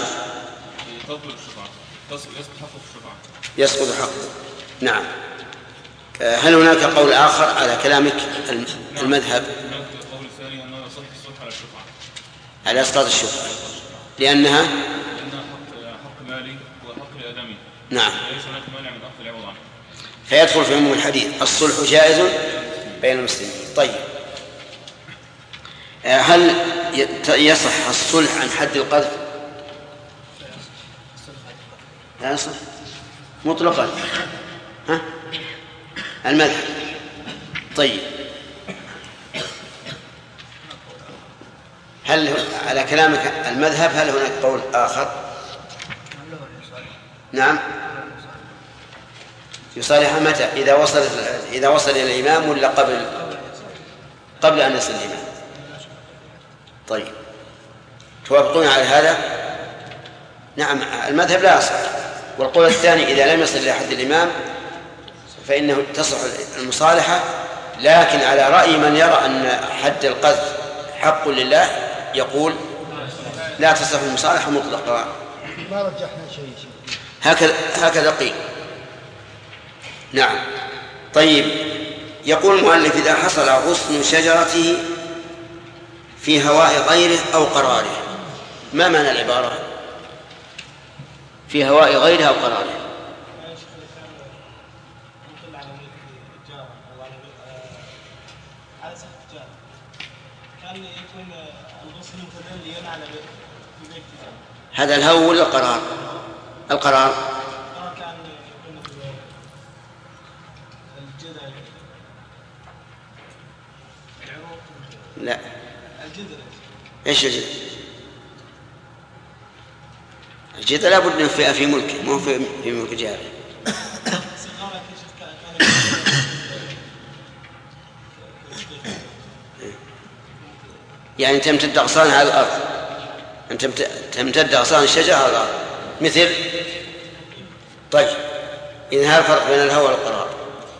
يسقط حقه. نعم. هل هناك قول آخر على كلامك المذهب؟ القول الثاني أنه يصح الصلح على الشفعة، على إسقاط الشفعة، لأنها حق مالي وحق آدمي. نعم. ليس هناك مانع من أخذ العوض عنه، فيدخل في عموم الحديث الصلح جائز بين المسلمين. طيب، هل يصح الصلح عن حد القذف؟ لا يصح مطلقا. ها؟ المذهب. طيب، هل على كلامك المذهب هل هناك قول آخر؟ نعم. يصالح متى؟ إذا وصل إلى الإمام ولا قبل أن يصل الإمام؟ طيب، توافقون على هذا؟ نعم، المذهب لا يصح. والقول الثاني إذا لم يصل إلى حد الإمام فإنه تصح المصالحة، لكن على رأي من يرى أن حد القذف حق لله يقول لا تصح المصالحة مطلقا. ما رجحنا شيء. هكذا قيل. نعم. طيب، يقول المؤلف: إذا حصل غصن شجرته في هواء غيره أو قراره. ما معنى العبارة؟ في هواء غيره أو قراره. هذا الهو ولا القرار؟ القرار كان يكون الجدل العروق. لا، الجدل. ايش الجدل؟ الجدل لابد أن في ملكه، مو في ملك جاره. يعني تمتد أغصان على الأرض، تمتد أغصان الشجرة على الأرض مثل. طيب، إذن هذا الفرق بين الهوى والقرار.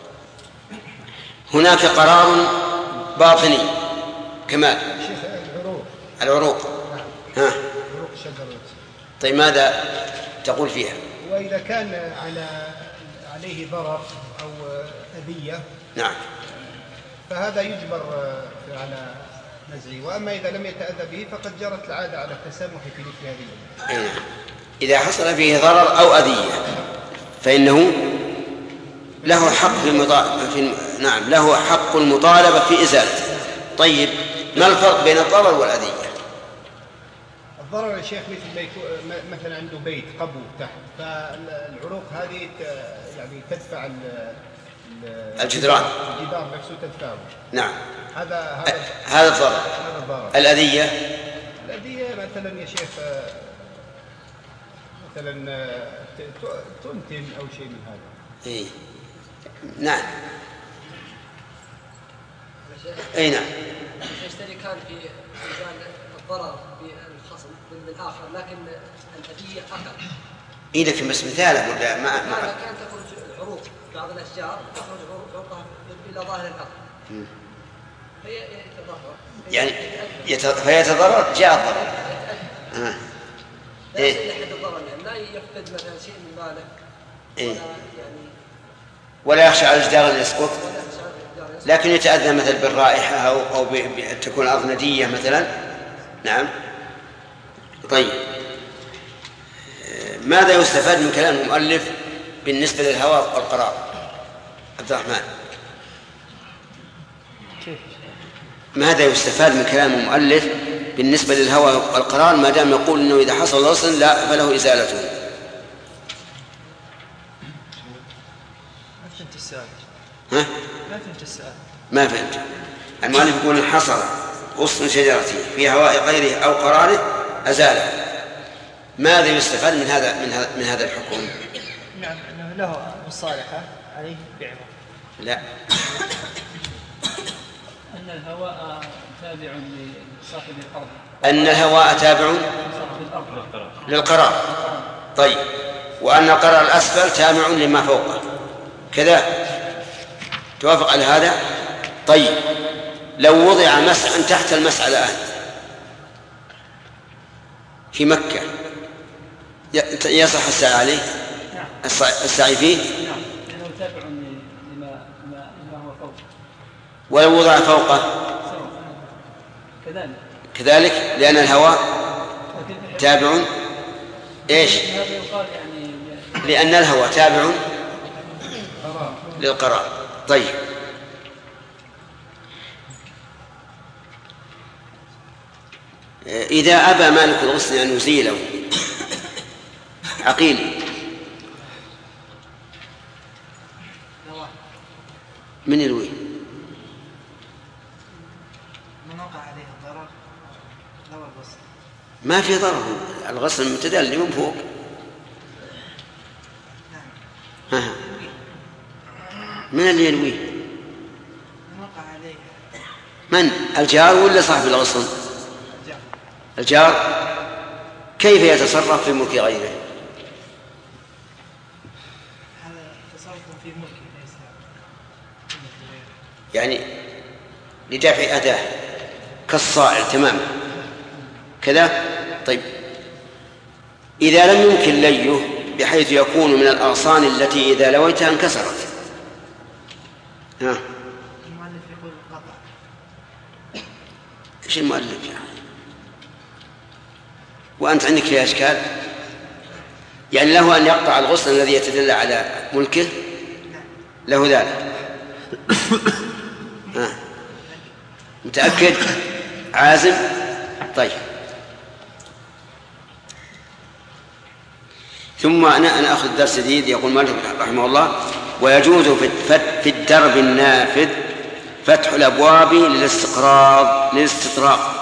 هناك قرار باطني كمال العروق. ها. عروق الشجرة. طيب، ماذا تقول فيها؟ وإذا كان عليه ضرر أو أذية، نعم، فهذا يجبر على نزعه. وأما إذا لم يتأذى به فقد جرت العادة على التسامح في مثل هذه. إذا حصل فيه ضرر أو أذية فإنه له حق نعم، له حق المطالبة في إزالته. طيب، ما الفرق بين الضرر والأذية؟ الضرر يا شيخ مثلا عنده بيت قبو تحت، فالعروق هذه يعني تدفع الجدران الجدار نفسه تدفعه. نعم. هذا الضرر. الأذية مثلا يا شيخ مثلا تنتن أو شيء من هذا. إيه نعم. أي نعم. يشتركان في الضرر بالخصم من الآخر، لكن الأذية أقل. إيه لكن بس مثاله ولا ما كانت تخرج العروق بعض الأشجار تخرج عروقها إلى ظاهر الأرض. هي يتضرر. يعني فيتضرر جاء الضرر. لا يصل لحد الضرر، يعني لا يفقد مثلا شيء من ماله. إيه. ولا يخشى على الجدار أن يسقط، لكن يتأذى مثلا بالرائحة أو تكون الأرض ندية مثلا. نعم. طيب ماذا يستفاد من كلام المؤلف بالنسبة للهواء والقرار؟ عبد الرحمن، ماذا يستفاد من كلام المؤلف بالنسبة للهواء والقرار ما دام يقول أنه إذا حصل غصن لا فله إزالته؟ ما فهمت السؤال. ها؟ ما فهمت السؤال. ما فهمت. المؤلف يقول إن حصل غصن شجرته في هواء غيره أو قراره أزاله، ماذا يستفاد من هذا الحكم؟ نعم أنه له مصالحة عليه بيعه. لا. أن الهواء تابع لصاحب الأرض. أن الهواء تابع للقرار. طيب، وأن القرار الأسفل تابع لما فوقه كذا، توافق على هذا؟ طيب لو وضع مسعى تحت المسعى الآن في مكة يصح السعي عليه؟ نعم. السعي فيه؟ نعم، لأنه تابع لما هو فوقه. ولو وضع فوقه كذلك لأن الهواء تابع إيش؟ لأن الهواء تابع للقرار. طيب إذا أبى مالك الغصن أن يزيله عقيل من يروي؟ من وقع عليه الضرر لو الغصن ما في ضرر، الغصن متدلي من فوق. ها. من اللي ينويه؟ من وقع عليه. من؟ الجار ولا صاحب الغصن؟ الجار. كيف يتصرف في ملك غيره؟ هذا تصرف في ملكه ليس يعني لدفع أداة كالصائل تماما كذا. طيب إذا لم يمكن ليه بحيث يكون من الأغصان التي إذا لويتها انكسرت، ها؟ المؤلف يقول قطع. إيش المؤلف يعني؟ وأنت عندك فيها أشكال؟ يعني له أن يقطع الغصن الذي يتدل على ملكه، له ذلك. متأكد؟ عازم؟ طيب. ثم أنا أخذ درس جديد. يقول مالك رحمه الله: ويجوز في الدرب النافذ فتح الأبواب للاستطراق.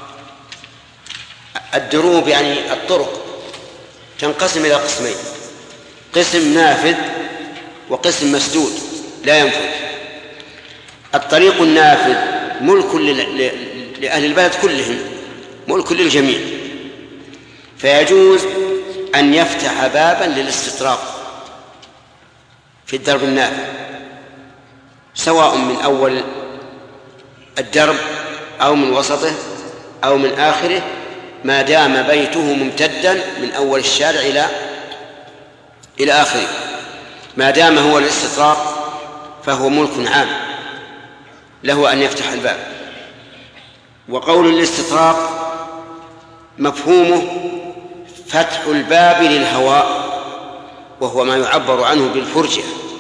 الدروب يعني الطرق تنقسم إلى قسمين: قسم نافذ وقسم مسدود لا ينفذ. الطريق النافذ ملك لأهل البلد كلهم، ملك للجميع، فيجوز أن يفتح بابا للاستطراق في الدرب النافذ، سواء من أول الدرب أو من وسطه أو من آخره، ما دام بيته ممتدا من أول الشارع إلى آخره. ما دام هو الاستطراق فهو ملك عام له أن يفتح الباب. وقول الاستطراق مفهومه فتح الباب للهواء، وهو ما يعبر عنه بالفرجة،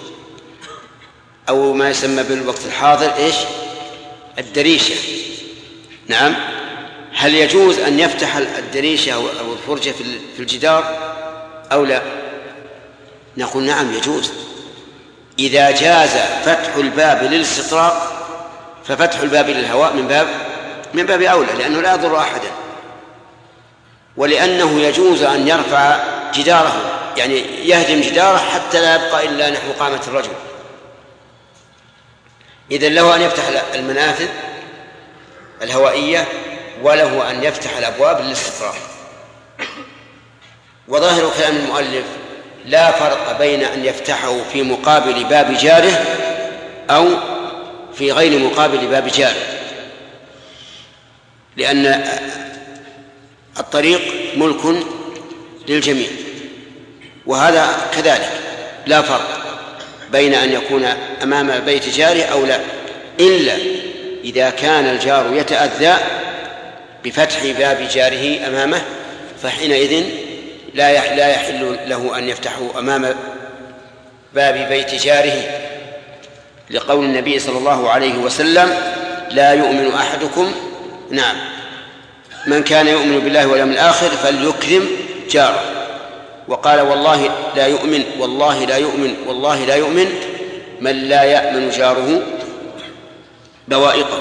أو ما يسمى بالوقت الحاضر إيش؟ الدريشة. نعم. هل يجوز أن يفتح الدريشة أو الفرجة في الجدار أو لا؟ نقول نعم يجوز. إذا جاز فتح الباب للاستطراق ففتح الباب للهواء من باب أولى، لأنه لا يضر أحدا، ولأنه يجوز أن يرفع جداره، يعني يهدم جداره حتى لا يبقى إلا نحو قامة الرجل. إذن له أن يفتح المنافذ الهوائية وله أن يفتح الأبواب للاستطراق. وظاهر كلام المؤلف لا فرق بين أن يفتحه في مقابل باب جاره أو في غير مقابل باب جاره، لأن الطريق ملك للجميع، وهذا كذلك لا فرق بين أن يكون أمام بيت جاره أو لا، إلا إذا كان الجار يتأذى بفتح باب جاره أمامه، فحينئذ لا يحل له أن يفتحه أمام باب بيت جاره، لقول النبي صلى الله عليه وسلم: لا يؤمن أحدكم من كان يؤمن بالله واليوم الآخر فليكرم جاره. وقال: والله لا يؤمن، والله لا يؤمن، والله لا يؤمن من لا يأمن جاره بوائقه.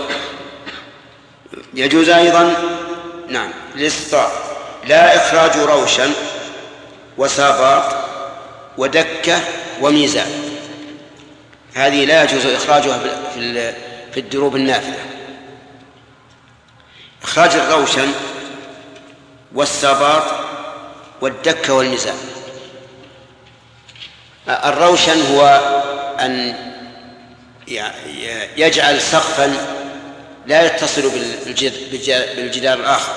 يجوز أيضا الاستطراق لا إخراج روشن وساباط ودكة وميزان، هذه لا يجوز إخراجها في الدروب النافذة. إخراج الروشن والساباط والدكة والميزان. الروشن هو أن يجعل سقفا لا يتصل بالجدار الآخر،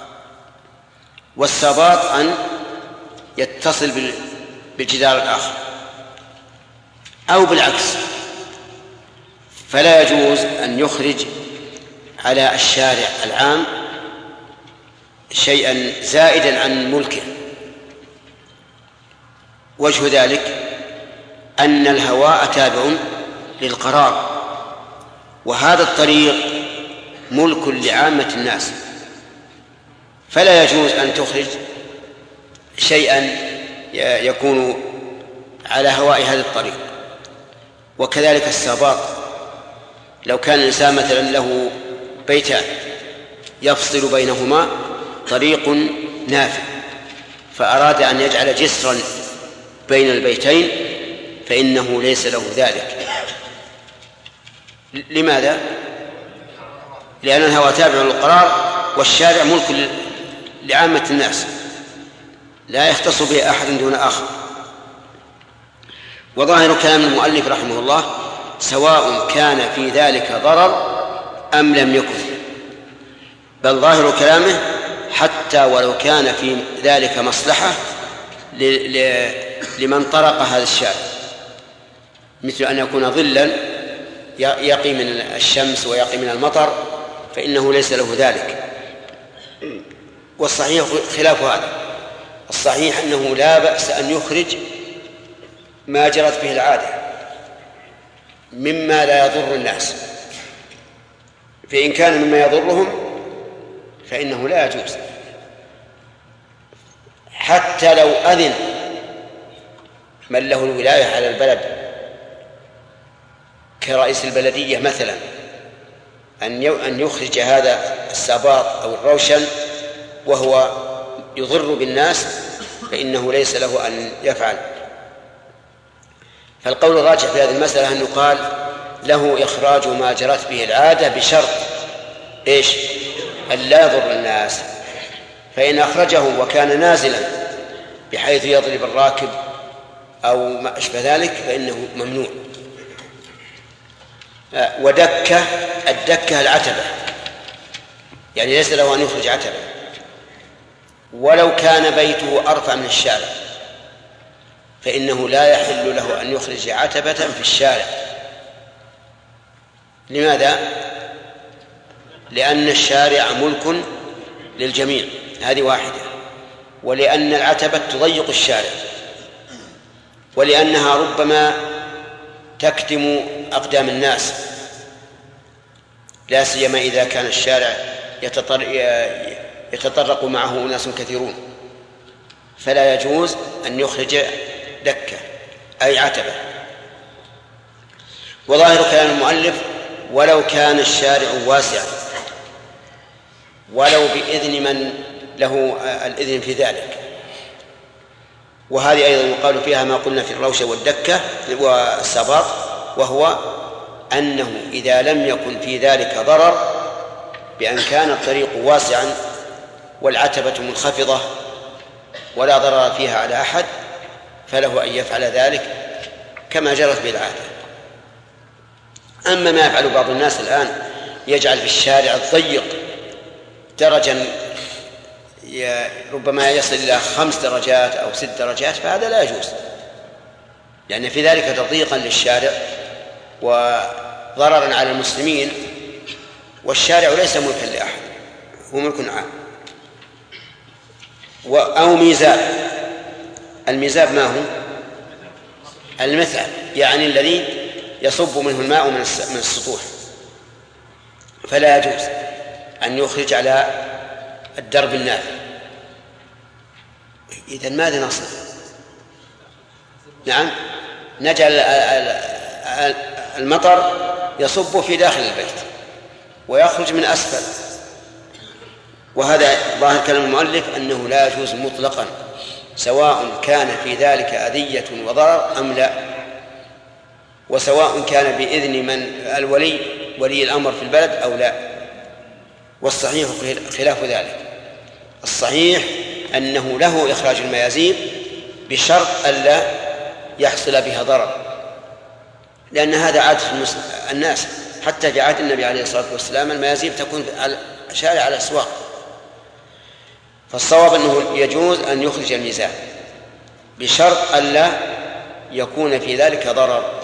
والساباط أن يتصل بالجدار الآخر، أو بالعكس، فلا يجوز أن يخرج على الشارع العام شيئا زائدا عن ملكه. وجه ذلك أن الهواء تابع للقرار، وهذا الطريق ملك لعامة الناس، فلا يجوز أن تخرج شيئا يكون على هواء هذا الطريق. وكذلك الساباط، لو كان الإنسان مثلا له بيتان يفصل بينهما طريق نافذ، فأراد أن يجعل جسرا بين البيتين، فإنه ليس له ذلك. لماذا؟ لأن الهواء تابع للقرار، والشارع ملك لعامة الناس لا يختص به أحد دون آخر. وظاهر كلام المؤلف رحمه الله سواء كان في ذلك ضرر أم لم يكن، بل ظاهر كلامه حتى ولو كان في ذلك مصلحة لمن طرق هذا الشارع، مثل أن يكون ظلا يقي من الشمس ويقي من المطر، فإنه ليس له ذلك. والصحيح خلاف هذا، الصحيح أنه لا بأس أن يخرج ما جرت به العادة مما لا يضر الناس، فإن كان مما يضرهم فإنه لا يجوز، حتى لو أذن من له الولاية على البلد كرئيس البلدية مثلا أن يخرج هذا الساباط أو الروشن وهو يضر بالناس، فإنه ليس له أن يفعل. فالقول الراجح في هذه المسألة أنه قال له إخراج ما جرت به العادة بشرط أن لا يضر الناس، فإن أخرجه وكان نازلا بحيث يضرب الراكب أو ما أشبه ذلك فإنه ممنوع. ودكة، الدكة العتبة، يعني ليس له أن يخرج عتبة ولو كان بيته أرفع من الشارع، فإنه لا يحل له أن يخرج عتبة في الشارع. لماذا؟ لأن الشارع ملك للجميع، هذه واحدة، ولأن العتبة تضيق الشارع، ولأنها ربما تكتم أقدام الناس، لا سيما إذا كان الشارع يتطرق معه أناس كثيرون، فلا يجوز أن يخرج دكة أي عتبة. وظاهر كلام المؤلف ولو كان الشارع واسعا ولو بإذن من له الإذن في ذلك. وهذه أيضا يقال فيها ما قلنا في الروشة والدكة والسباط، وهو أنه إذا لم يكن في ذلك ضرر بأن كان الطريق واسعا والعتبة منخفضة ولا ضرر فيها على أحد فله أن يفعل ذلك كما جرت بالعادة. أما ما يفعل بعض الناس الآن يجعل في الشارع الضيق درجا ربما يصل إلى 5 درجات أو 6 درجات، فهذا لا يجوز، لأن في ذلك تضييقا للشارع وضررا على المسلمين، والشارع ليس ملكا لأحد، هو ملك عام. أو ميزاب. الميزاب ما هو؟ المثل، يعني الذي يصب منه الماء من السطوح، فلا يجوز أن يخرج على الدرب النافذ. إذن ماذا نصنع؟ نعم، نجعل المطر يصب في داخل البيت ويخرج من أسفل، وهذا ظاهر كلام المؤلف أنه لا يجوز مطلقا، سواء كان في ذلك أذية وضرر أم لا، وسواء كان بإذن من ولي الأمر في البلد أو لا. والصحيح خلاف ذلك. الصحيح أنه له إخراج الميازيب بشرط ألا يحصل بها ضرر، لأن هذا عادة الناس، حتى في عهد النبي عليه الصلاة والسلام الميازيب تكون شارع على الأسواق. فالصواب أنه يجوز أن يخرج الميزاب بشرط ألا يكون في ذلك ضرر.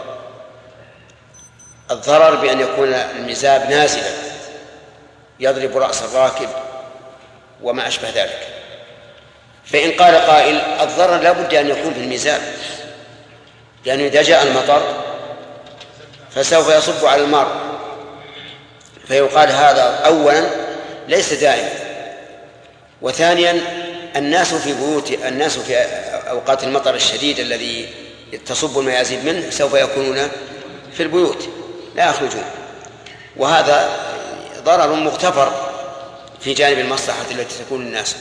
الضرر بأن يكون الميزاب نازلا يضرب رأس الراكب وما أشبه ذلك. فإن قال قائل الضرر لا بد أن يكون في الميزاب، لأنه إذا جاء المطر فسوف يصب على المار، فيقال هذا أولا ليس دائما، وثانيا الناس في أوقات المطر الشديد الذي تصب الميازيب منه سوف يكونون في البيوت لا يخرجون، وهذا ضرر مغتفر في جانب المصلحة التي تكون للناس.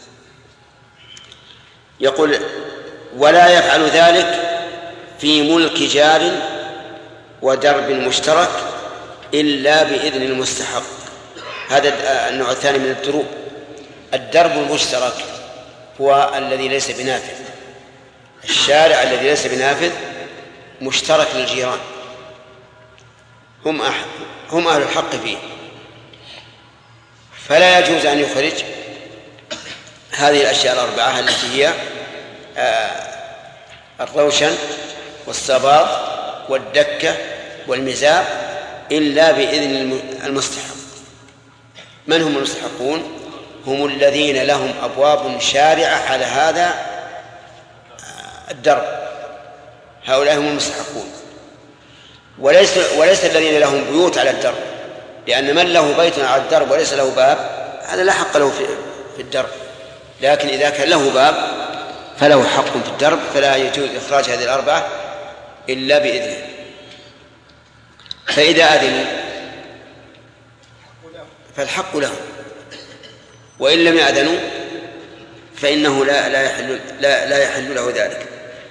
يقول ولا يفعل ذلك في ملك جار ودرب مشترك إلا بإذن المستحق. هذا النوع الثاني من الدروب. الدرب المشترك هو الذي ليس بنافذ، الشارع الذي ليس بنافذ مشترك للجيران، هم أهل الحق فيه، فلا يجوز أن يخرج هذه الأشياء الأربعة التي هي الروشن والسباط والدكة والميزاب إلا بإذن المستحق. من هم المستحقون؟ هم الذين لهم أبواب شارعة على هذا الدرب، هؤلاء هم المستحقون، وليس الذين لهم بيوت على الدرب، لأن من له بيت على الدرب وليس له باب هذا لا حق له في الدرب، لكن إذا كان له باب فله حق في الدرب، فلا يجوز إخراج هذه الأربعة إلا بإذنه. فإذا أذنوا فالحق لهم، وإن لم يأذنوا فإنه لا يحل له ذلك.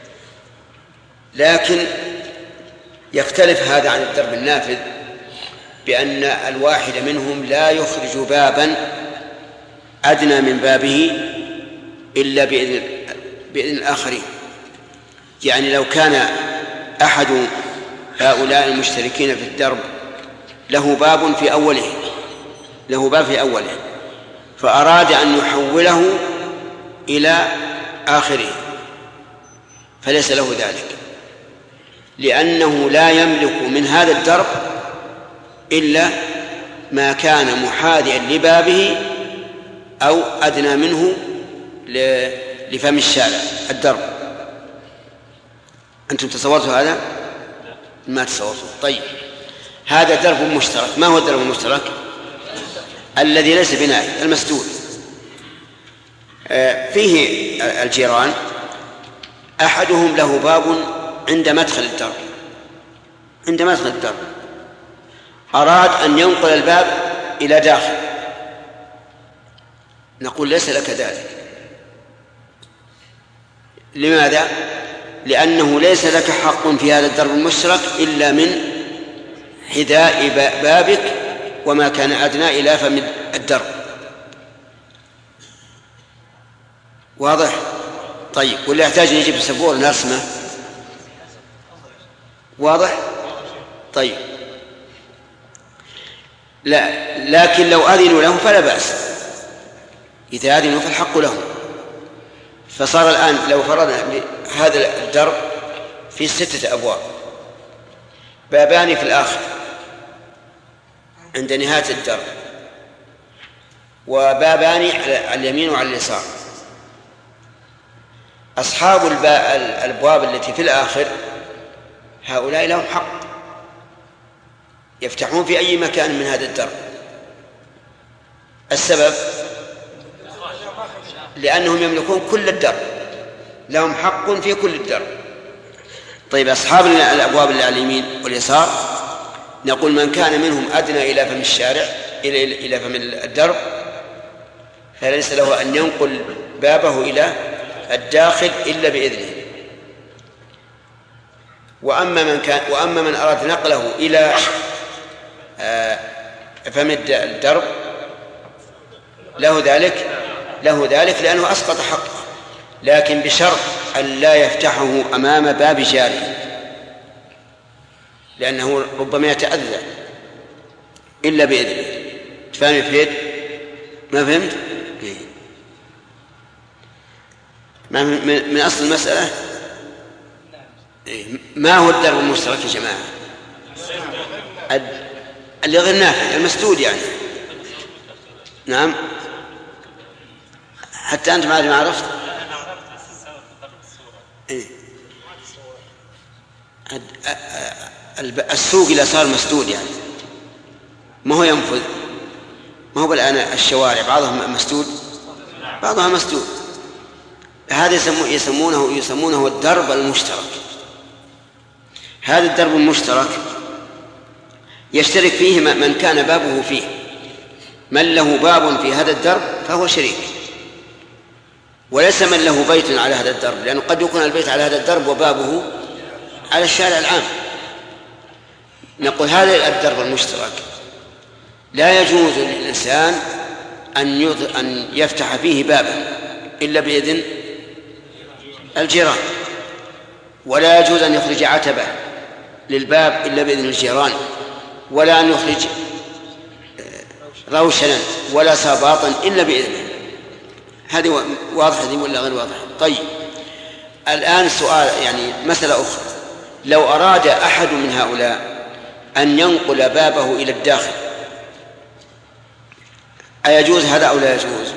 لكن يختلف هذا عن الدرب النافذ بأن الواحد منهم لا يخرج بابا أدنى من بابه إلا بإذن الآخرين. يعني لو كان أحد هؤلاء المشتركين في الدرب له باب في أوله فأراد أن يحوله إلى آخره فليس له ذلك، لأنه لا يملك من هذا الدرب إلا ما كان محاذيا لبابه أو أدنى منه لفم الشارع الدرب. أنتم تصورتوا هذا؟ ما تصورتوا. طيب هذا درب مشترك. ما هو الدرب المشترك؟ الذي ليس بناء المسدود. فيه الجيران أحدهم له باب عند مدخل الدرب، عندما يدخل الدرب أراد أن ينقل الباب إلى داخل، نقول ليس لك ذلك. لماذا؟ لأنه ليس لك حق في هذا الدرب المشترك إلا من حذاء بابك وما كان أدنى إلى فم الدرب. واضح؟ طيب، واللي يحتاج أن يجيب سبورة نرسمه. واضح؟ طيب، لا، لكن لو أذنوا له فلا بأس، إذا أذنوا فالحق له. فصار الآن لو فرضنا هذا الدرب في 6 أبواب، بابان في الآخر عند نهاية الدرب، وبابان على اليمين وعلى اليسار. أصحاب الأبواب التي في الآخر هؤلاء لهم حق يفتحون في أي مكان من هذا الدرب. السبب لأنهم يملكون كل الدرب، لهم حق في كل الدرب. طيب، أصحاب الأبواب اللي على اليمين واليسار نقول من كان منهم أدنى إلى فم الشارع إلى فم الدرب فليس له أن ينقل بابه إلى الداخل إلا بإذنه. وأما من أراد نقله إلى فم الدرب له ذلك لأنه أسقط حقه، لكن بشرط أن لا يفتحه أمام باب جاره، لأنه ربما يتأذى إلا بإذنه. تفهم فهد؟ ما فهمت؟ من أصل المسألة ما هو الدرب المشترك يا جماعة؟ اللي غير نافع، المسدود يعني. نعم، حتى أنت ما عرفت. السوق إذا صار مسدود يعني ما هو ينفذ، ما هو الآن الشوارع بعضها مسدود، هذا يسمونه الدرب المشترك. هذا الدرب المشترك يشترك فيه من كان بابه فيه، من له باب في هذا الدرب فهو شريك، وليس من له بيت على هذا الدرب، لأنه قد يكون البيت على هذا الدرب وبابه على الشارع العام. نقول هذا الدرب المشترك لا يجوز للإنسان أن يفتح فيه بابا إلا بإذن الجيران، ولا يجوز أن يخرج عتبة للباب إلا بإذن الجيران، ولا أن يخرج روشنا ولا ساباطا إلا بإذنه. هذه واضحة دي ولا غير واضحة؟ طيب، الآن سؤال، يعني مسألة أخرى، لو أراد أحد من هؤلاء أن ينقل بابه إلى الداخل أيجوز هذا أو لا يجوز؟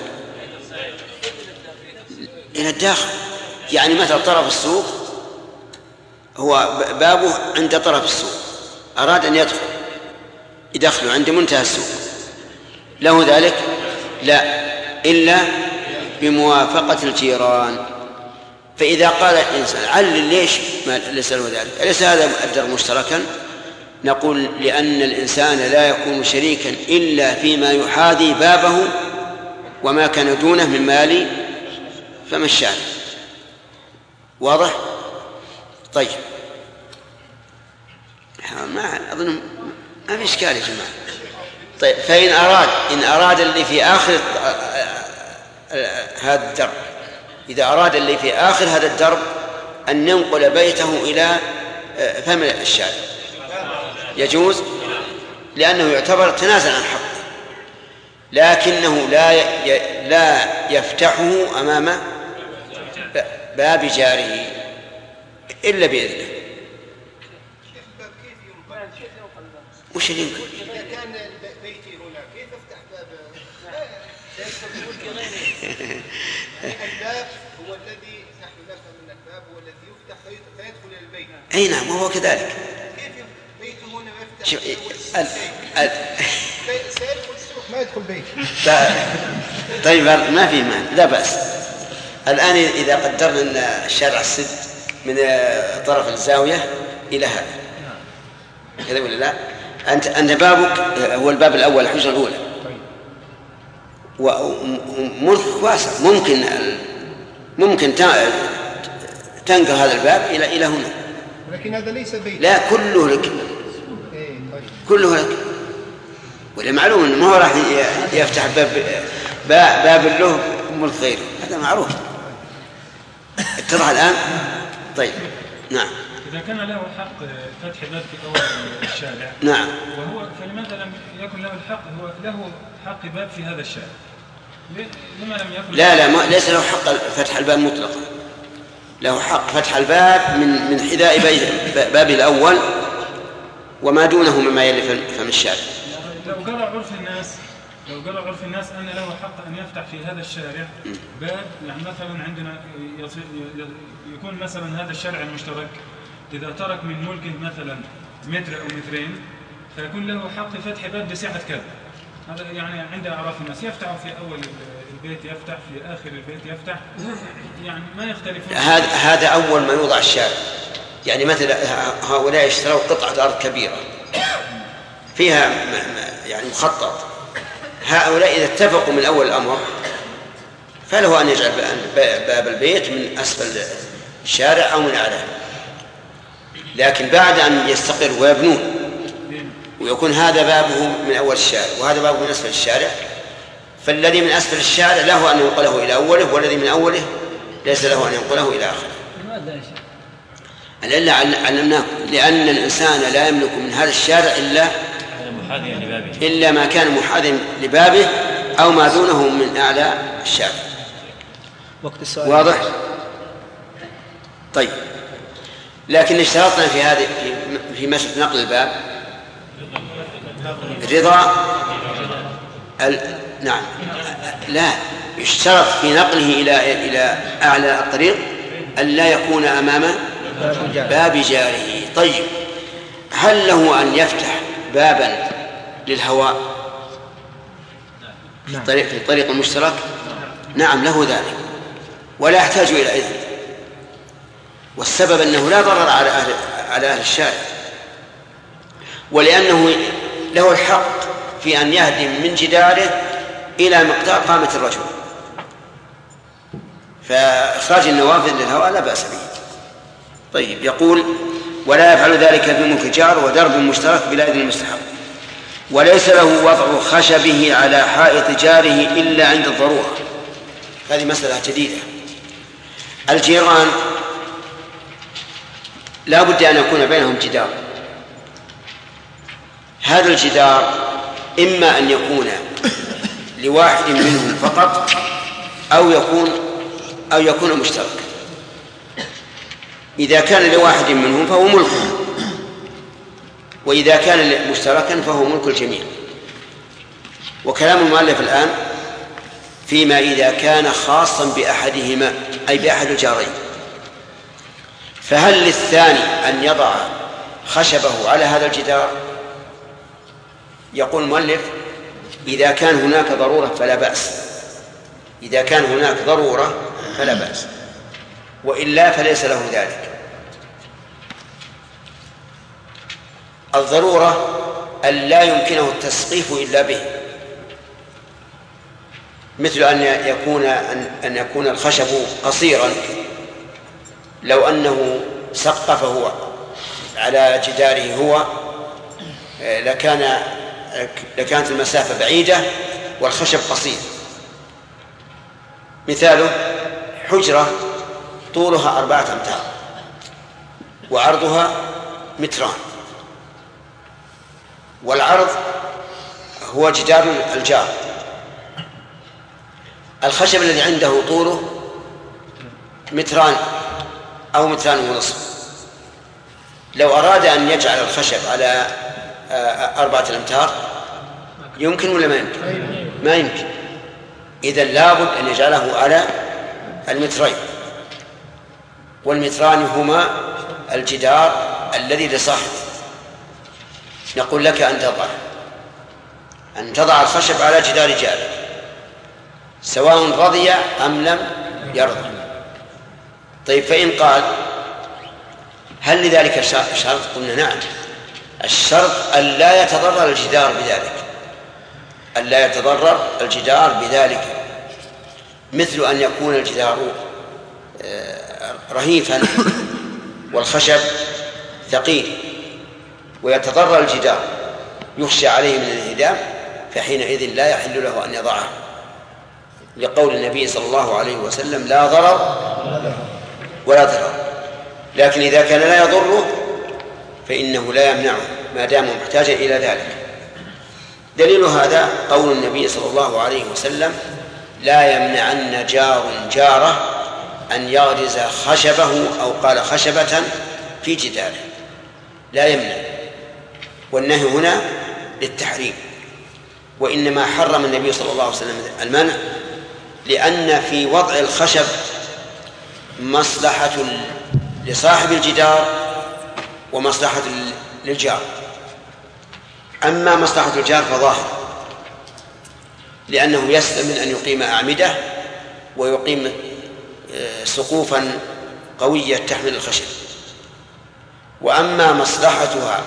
إلى الداخل، يعني مثل طرف السوق هو بابه عند طرف السوق، أراد أن يدخل عند منتهى السوق، له ذلك؟ لا، إلا بموافقة الجيران. فإذا قال الإنسان علل ليش ليس له ذلك؟ أليس هذا الدرب مشتركا؟ نقول لأن الإنسان لا يكون شريكا إلا فيما يحاذي بابه وما كان دونه من مال فما الشأن. واضح؟ طيب، ما أظن ما في إشكال يا جماعة. طيب، فإن أراد اللي في آخر هذا الدرب، إذا أراد اللي في آخر هذا الدرب أن ينقل بيته إلى فم الشارع يجوز، لأنه يعتبر تنازل عن حقه، لكنه لا يفتحه أمام باب جاره إلا بإذنه. وش اللي يمكن؟ إذا كان بيتي هنا كيف أفتح باب؟ الباب هو الذي نحن نفهم من الباب هو الذي يفتح فيدخل إلى البيت. أي نعم، وهو كذلك. كيف بيته هنا يفتح؟ سيدخل السوق ما يدخل بيته. طيب، ما في مانع، لا بأس. الآن إذا قدرنا أن الشارع السد من طرف الزاوية إلى هذا كذا ولا لا؟ أنت بابك هو الباب الأول، الحجرة الأولى، وملك واسع، ممكن تنقل هذا الباب إلى هنا. لكن هذا ليس بيت. لا، كله لك. كله لك. ولا معلوم أنه ما هو راح يفتح باب له ملك غيره، هذا معروف. اتضح الآن؟ طيب، نعم. إذا كان له حق فتح باب في أول الشارع، نعم، فلماذا لم يكن له الحق؟ هو له حق باب في هذا الشارع، لما لم يكن؟ لا، ليس له حق فتح الباب مطلقا، له حق فتح الباب من حذاء بابه الأول وما دونه مما يلي فم الشارع. لو قال عرف الناس أن له حق أن يفتح في هذا الشارع باب، يعني مثلا عندنا يكون مثلا هذا الشارع المشترك إذا ترك من ملكه مثلا متر أو مترين فيكون له حق فتح باب بسعة كذا. هذا يعني عند أعراف الناس، يفتح في أول البيت، يفتح في آخر البيت، يفتح، يعني ما يختلفون. هذا أول ما يوضع الشارع. يعني مثلا هؤلاء اشتروا قطعة أرض كبيرة فيها يعني مخطط، هؤلاء إذا اتفقوا من أول الأمر فله أن يجعل باب البيت من أسفل الشارع أو من أعلاه. لكن بعد أن يستقر ويبنون ويكون هذا بابه من أول الشارع وهذا بابه من أسفل الشارع، فالذي من أسفل الشارع له أن ينقله إلى أوله، والذي من أوله ليس له أن ينقله إلى آخره. لأن علمناه لأن الإنسان لا يملك من هذا الشارع إلا ما كان محاذيا لبابه أو ما دونه من أعلى الشارع. واضح؟ طيب، لكن اشترطنا في مسألة نقل الباب رضا نعم، لا، يشترط في نقله إلى أعلى الطريق أن لا يكون أمام باب جاره. طيب، هل له أن يفتح بابا للهواء في الطريق المشترك؟ نعم، له ذلك ولا يحتاج إلى إذن، والسبب أنه لا ضرر على أهل الشارع، ولأنه له الحق في أن يهدم من جداره إلى مقدار قامة الرجل، فإخراج النوافذ للهواء لا بأس به. طيب، يقول ولا يفعل ذلك بملك جار ودرب مشترك بلا إذن المستحق، وليس له وضع خشبه على حائط جاره إلا عند الضرورة. هذه مسألة جديدة. الجيران لا بد أن يكون بينهم جدار، هذا الجدار إما أن يكون لواحد منهم فقط أو يكون مشترك. إذا كان لواحد منهم فهو ملكه، وإذا كان مشتركا فهو ملك الجميع. وكلام المؤلف الآن فيما إذا كان خاصا بأحدهما أي بأحد الجارين، فهل للثاني أن يضع خشبه على هذا الجدار؟ يقول المؤلف إذا كان هناك ضرورة فلا بأس، إذا كان هناك ضرورة فلا بأس، وإلا فليس له ذلك. الضرورة أن لا يمكنه التسقيف إلا به، مثل أن يكون الخشب قصيرا، لو أنه سقفه على جداره هو لكانت المسافة بعيدة والخشب قصير. مثاله حجرة طولها 4 أمتار وعرضها 2 متر، والعرض هو جدار الجار. الخشب الذي عنده طوله 2 متر أو 2.5 متر، لو أراد أن يجعل الخشب على 4 أمتار يمكن ولا ما يمكن؟ ما يمكن. إذن لابد أن يجعله على 2 مترين، والمتران هما الجدار الذي لصاحبه. نقول لك أن تضع الخشب على جدار جارك سواء رضي أم لم يرضى. طيب، فإن قال هل لذلك شرط؟ قلنا نعم، الشرط ألا يتضرر الجدار بذلك، ألا يتضرر الجدار بذلك، مثل أن يكون الجدار رهيفا والخشب ثقيل ويتضرر الجدار يخشى عليه من الانهدام، فحينئذ لا يحل له أن يضعه، لقول النبي صلى الله عليه وسلم: لا ضرر ولا ضرر. لكن إذا كان لا يضره فإنه لا يمنعه ما دام محتاجا إلى ذلك. دليل هذا قول النبي صلى الله عليه وسلم: لا يمنعن جار جاره أن يغرز خشبه أو قال خشبة في جداره، لا يمنع. والنهي هنا للتحريم، وإنما حرم النبي صلى الله عليه وسلم المنع لأن في وضع الخشب مصلحة لصاحب الجدار ومصلحة للجار. أما مصلحة الجار فظاهر، لأنه يسلم من أن يقيم أعمدة ويقيم سقوفا قوية تحمل الخشب. وأما مصلحة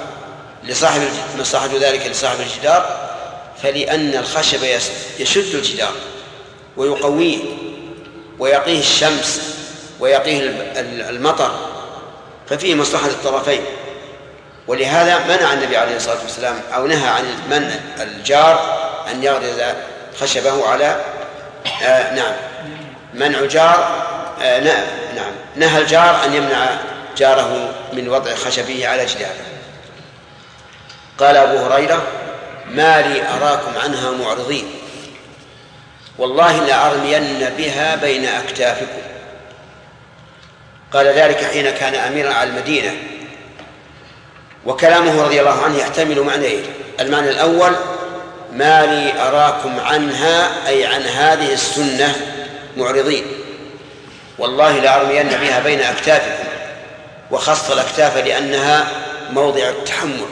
ذلك لصاحب الجدار فلأن الخشب يشد الجدار ويقويه ويقيه الشمس ويقيه المطر، ففيه مصلحة الطرفين. ولهذا منع النبي عليه الصلاة والسلام أو نهى عن منع الجار أن يغرز خشبه على منع الجار نهى الجار أن يمنع جاره من وضع خشبه على جداره. قال أبو هريرة: ما لي أراكم عنها معرضين، والله لأرمين بها بين أكتافكم. قال ذلك حين كان أميرا على المدينة. وكلامه رضي الله عنه يحتمل معنيين: المعنى الأول: ما لي أراكم عنها أي عن هذه السنة معرضين، والله لأرمين بها بين أكتافكم، وخص الأكتاف لأنها موضع التحمل.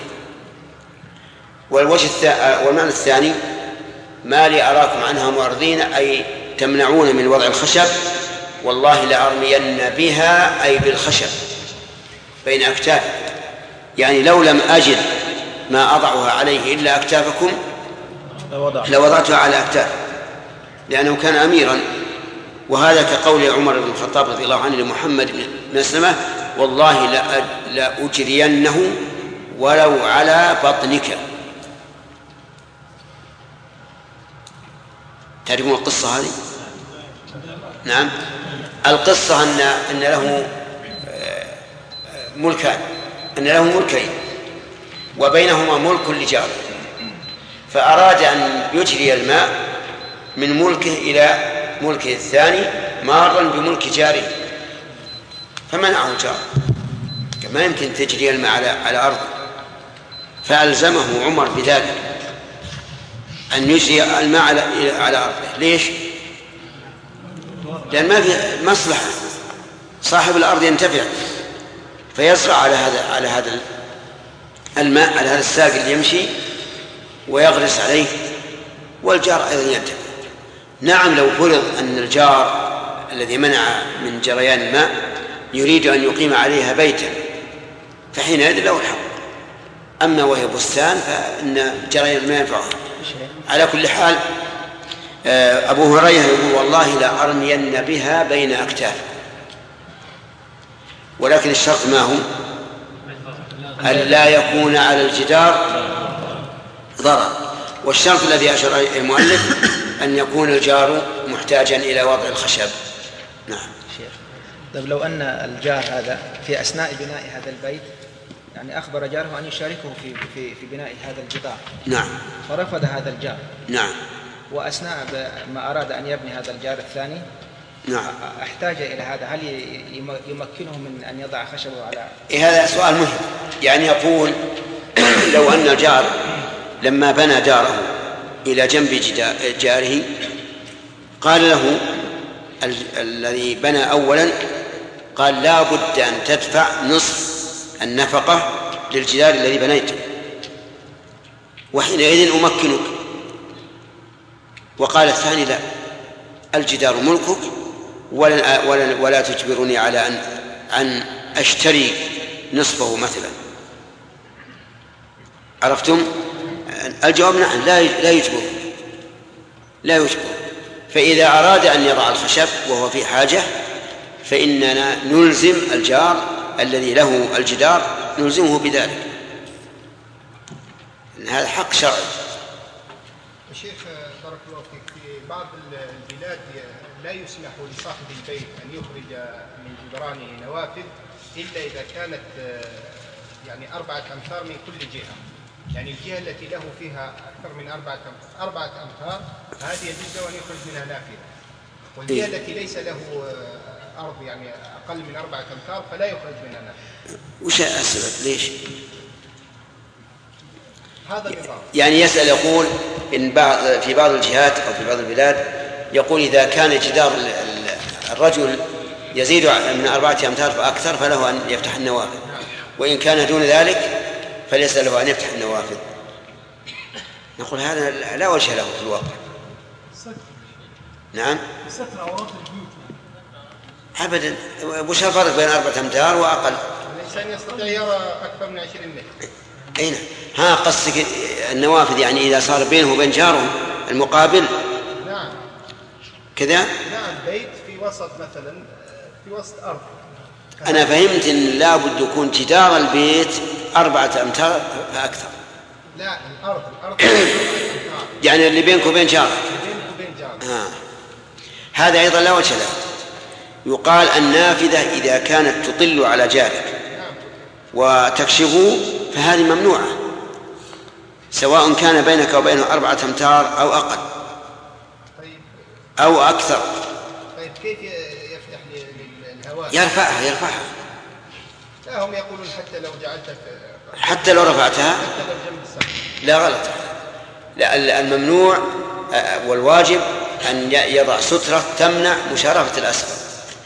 والمعنى الثاني: ما لي أراكم عنها معرضين أي تمنعون من وضع الخشب، والله لأرمين بها أي بالخشب بين أكتافكم، يعني لو لم أجد ما أضعها عليه إلا أكتافكم لوضعتها على أكتاف، لأنه كان أميرا. وهذا كقول عمر بن الخطاب رضي الله عنه لمحمد بن مسلمة: والله لأجرينه ولو على بطنك. تعرفون القصة هذه؟ نعم. القصة أن له ملكان، أن له ملكين وبينهما ملك لجاره، فأراد أن يجري الماء من ملكه إلى ملكه الثاني مارا بملك جاره، فمنعه الجار، ما يمكن تجري الماء على أرضه، فألزمه عمر بذلك أن يجري الماء على أرضه. ليش؟ لأن ما في مصلحة، صاحب الأرض ينتفع فيزرع على هذا الماء، على هذا الساق اللي يمشي ويغرس عليه، والجار أيضا ينتفع. نعم، لو فرض أن الجار الذي منع من جريان الماء يريد أن يقيم عليها بيتا فحينئذ له الحق، أما وهي بستان فإن جريان الماء ينفعه. على كل حال أبو هريرة يقول: والله لأرمين بها بين أكتاف، ولكن الشرط ما هو؟ أن لا يكون على الجدار ضرر. والشرط الذي أشار إليه المؤلف أن يكون الجار محتاجا إلى وضع الخشب. نعم. طيب لو أن الجار هذا في أثناء بناء هذا البيت يعني أخبر جاره أن يشاركه في بناء هذا الجدار، نعم، فرفض هذا الجار، نعم، وأثناء ما أراد أن يبني هذا الجار الثاني، نعم، احتاج إلى هذا، هل يمكنه من أن يضع خشبه على؟ هذا سؤال مهم. يعني يقول: لو أن الجار لما بنى داره إلى جنب جاره قال له الذي بنى أولا، قال: لا بد أن تدفع نصف النفقة للجدار الذي بنيته، وحينئذ أمكنك. وقال الثاني: لا، الجدار ملكك ولا تجبرني على أن أشتري نصفه مثلا. عرفتم؟ الجواب نعم، لا يجبر. فإذا أراد أن يضع الخشب وهو في حاجة فإننا نلزم الجار الذي له الجدار، نلزمه بذلك، هذا حق شرعي. الشيخ بارك الله فيك، في بعض البلاد لا يسمح لصاحب البيت أن يخرج من جدرانه نوافذ إلا إذا كانت يعني 4 أمتار من كل جهة، يعني الجهة التي له فيها أكثر من 4 أمتار هذه يجوز أن يخرج منها نافذة، والجهة التي ليس له أرض يعني أقل من 4 أمتار فلا يخرج منها نافذة. وش السبب؟ ليش؟ هذا النظام. يعني يسأل يقول إن في بعض الجهات أو في بعض البلاد يقول إذا كان جدار الرجل يزيد من 4 أمتار فأكثر فله أن يفتح النوافذ، وإن كان دون ذلك فليس له أن يفتح النوافذ. نقول هذا لا وجه له في الواقع. نعم. ستر عورات البيوت أبدا. وش الفرق بين 4 أمتار وأقل؟ الإنسان يستطيع يرى أكثر من 20 متر. أين؟ ها قصدك النوافذ يعني إذا صار بينه وبين جاره المقابل؟ نعم. كذا؟ نعم، بيت في وسط مثلا في وسط أرض. أنا فهمت أن لا بد يكون جدار البيت 4 أمتار فأكثر. لا، الأرض يعني اللي بينك وبين جارك. هذا أيضا لا وجه له. يقال النافذة إذا كانت تطل على جارك وتكشفه فهذه ممنوعة، سواء كان بينك وبينه 4 أمتار أو أقل أو أكثر. طيب كيف يفتح للهواء؟ يرفعها. لا، هم يقولون حتى لو رفعتها لا غلط. لا، الممنوع والواجب أن يضع سترة تمنع مشارفة الأسفل.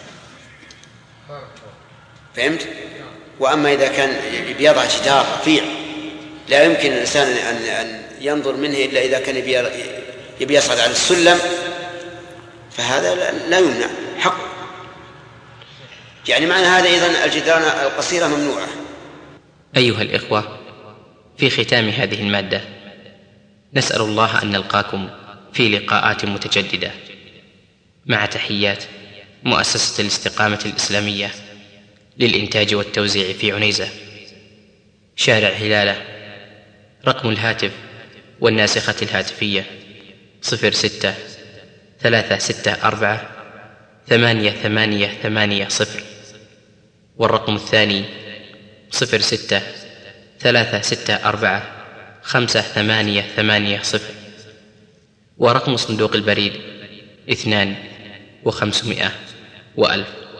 فهمت؟ وأما إذا كان بيضع جدار رفيع لا يمكن الإنسان أن ينظر منه إلا إذا كان يبي يصعد على السلم فهذا لا يمنع حق. يعني معنى هذا إذن الجدران القصيرة ممنوعة. أيها الإخوة، في ختام هذه المادة نسأل الله أن نلقاكم في لقاءات متجددة، مع تحيات مؤسسة الاستقامة الإسلامية للإنتاج والتوزيع في عنيزة، شارع هلالة. رقم الهاتف والناسخة الهاتفية 06-364-8880، والرقم الثاني 06-364-5880، ورقم صندوق البريد 2500 و1000.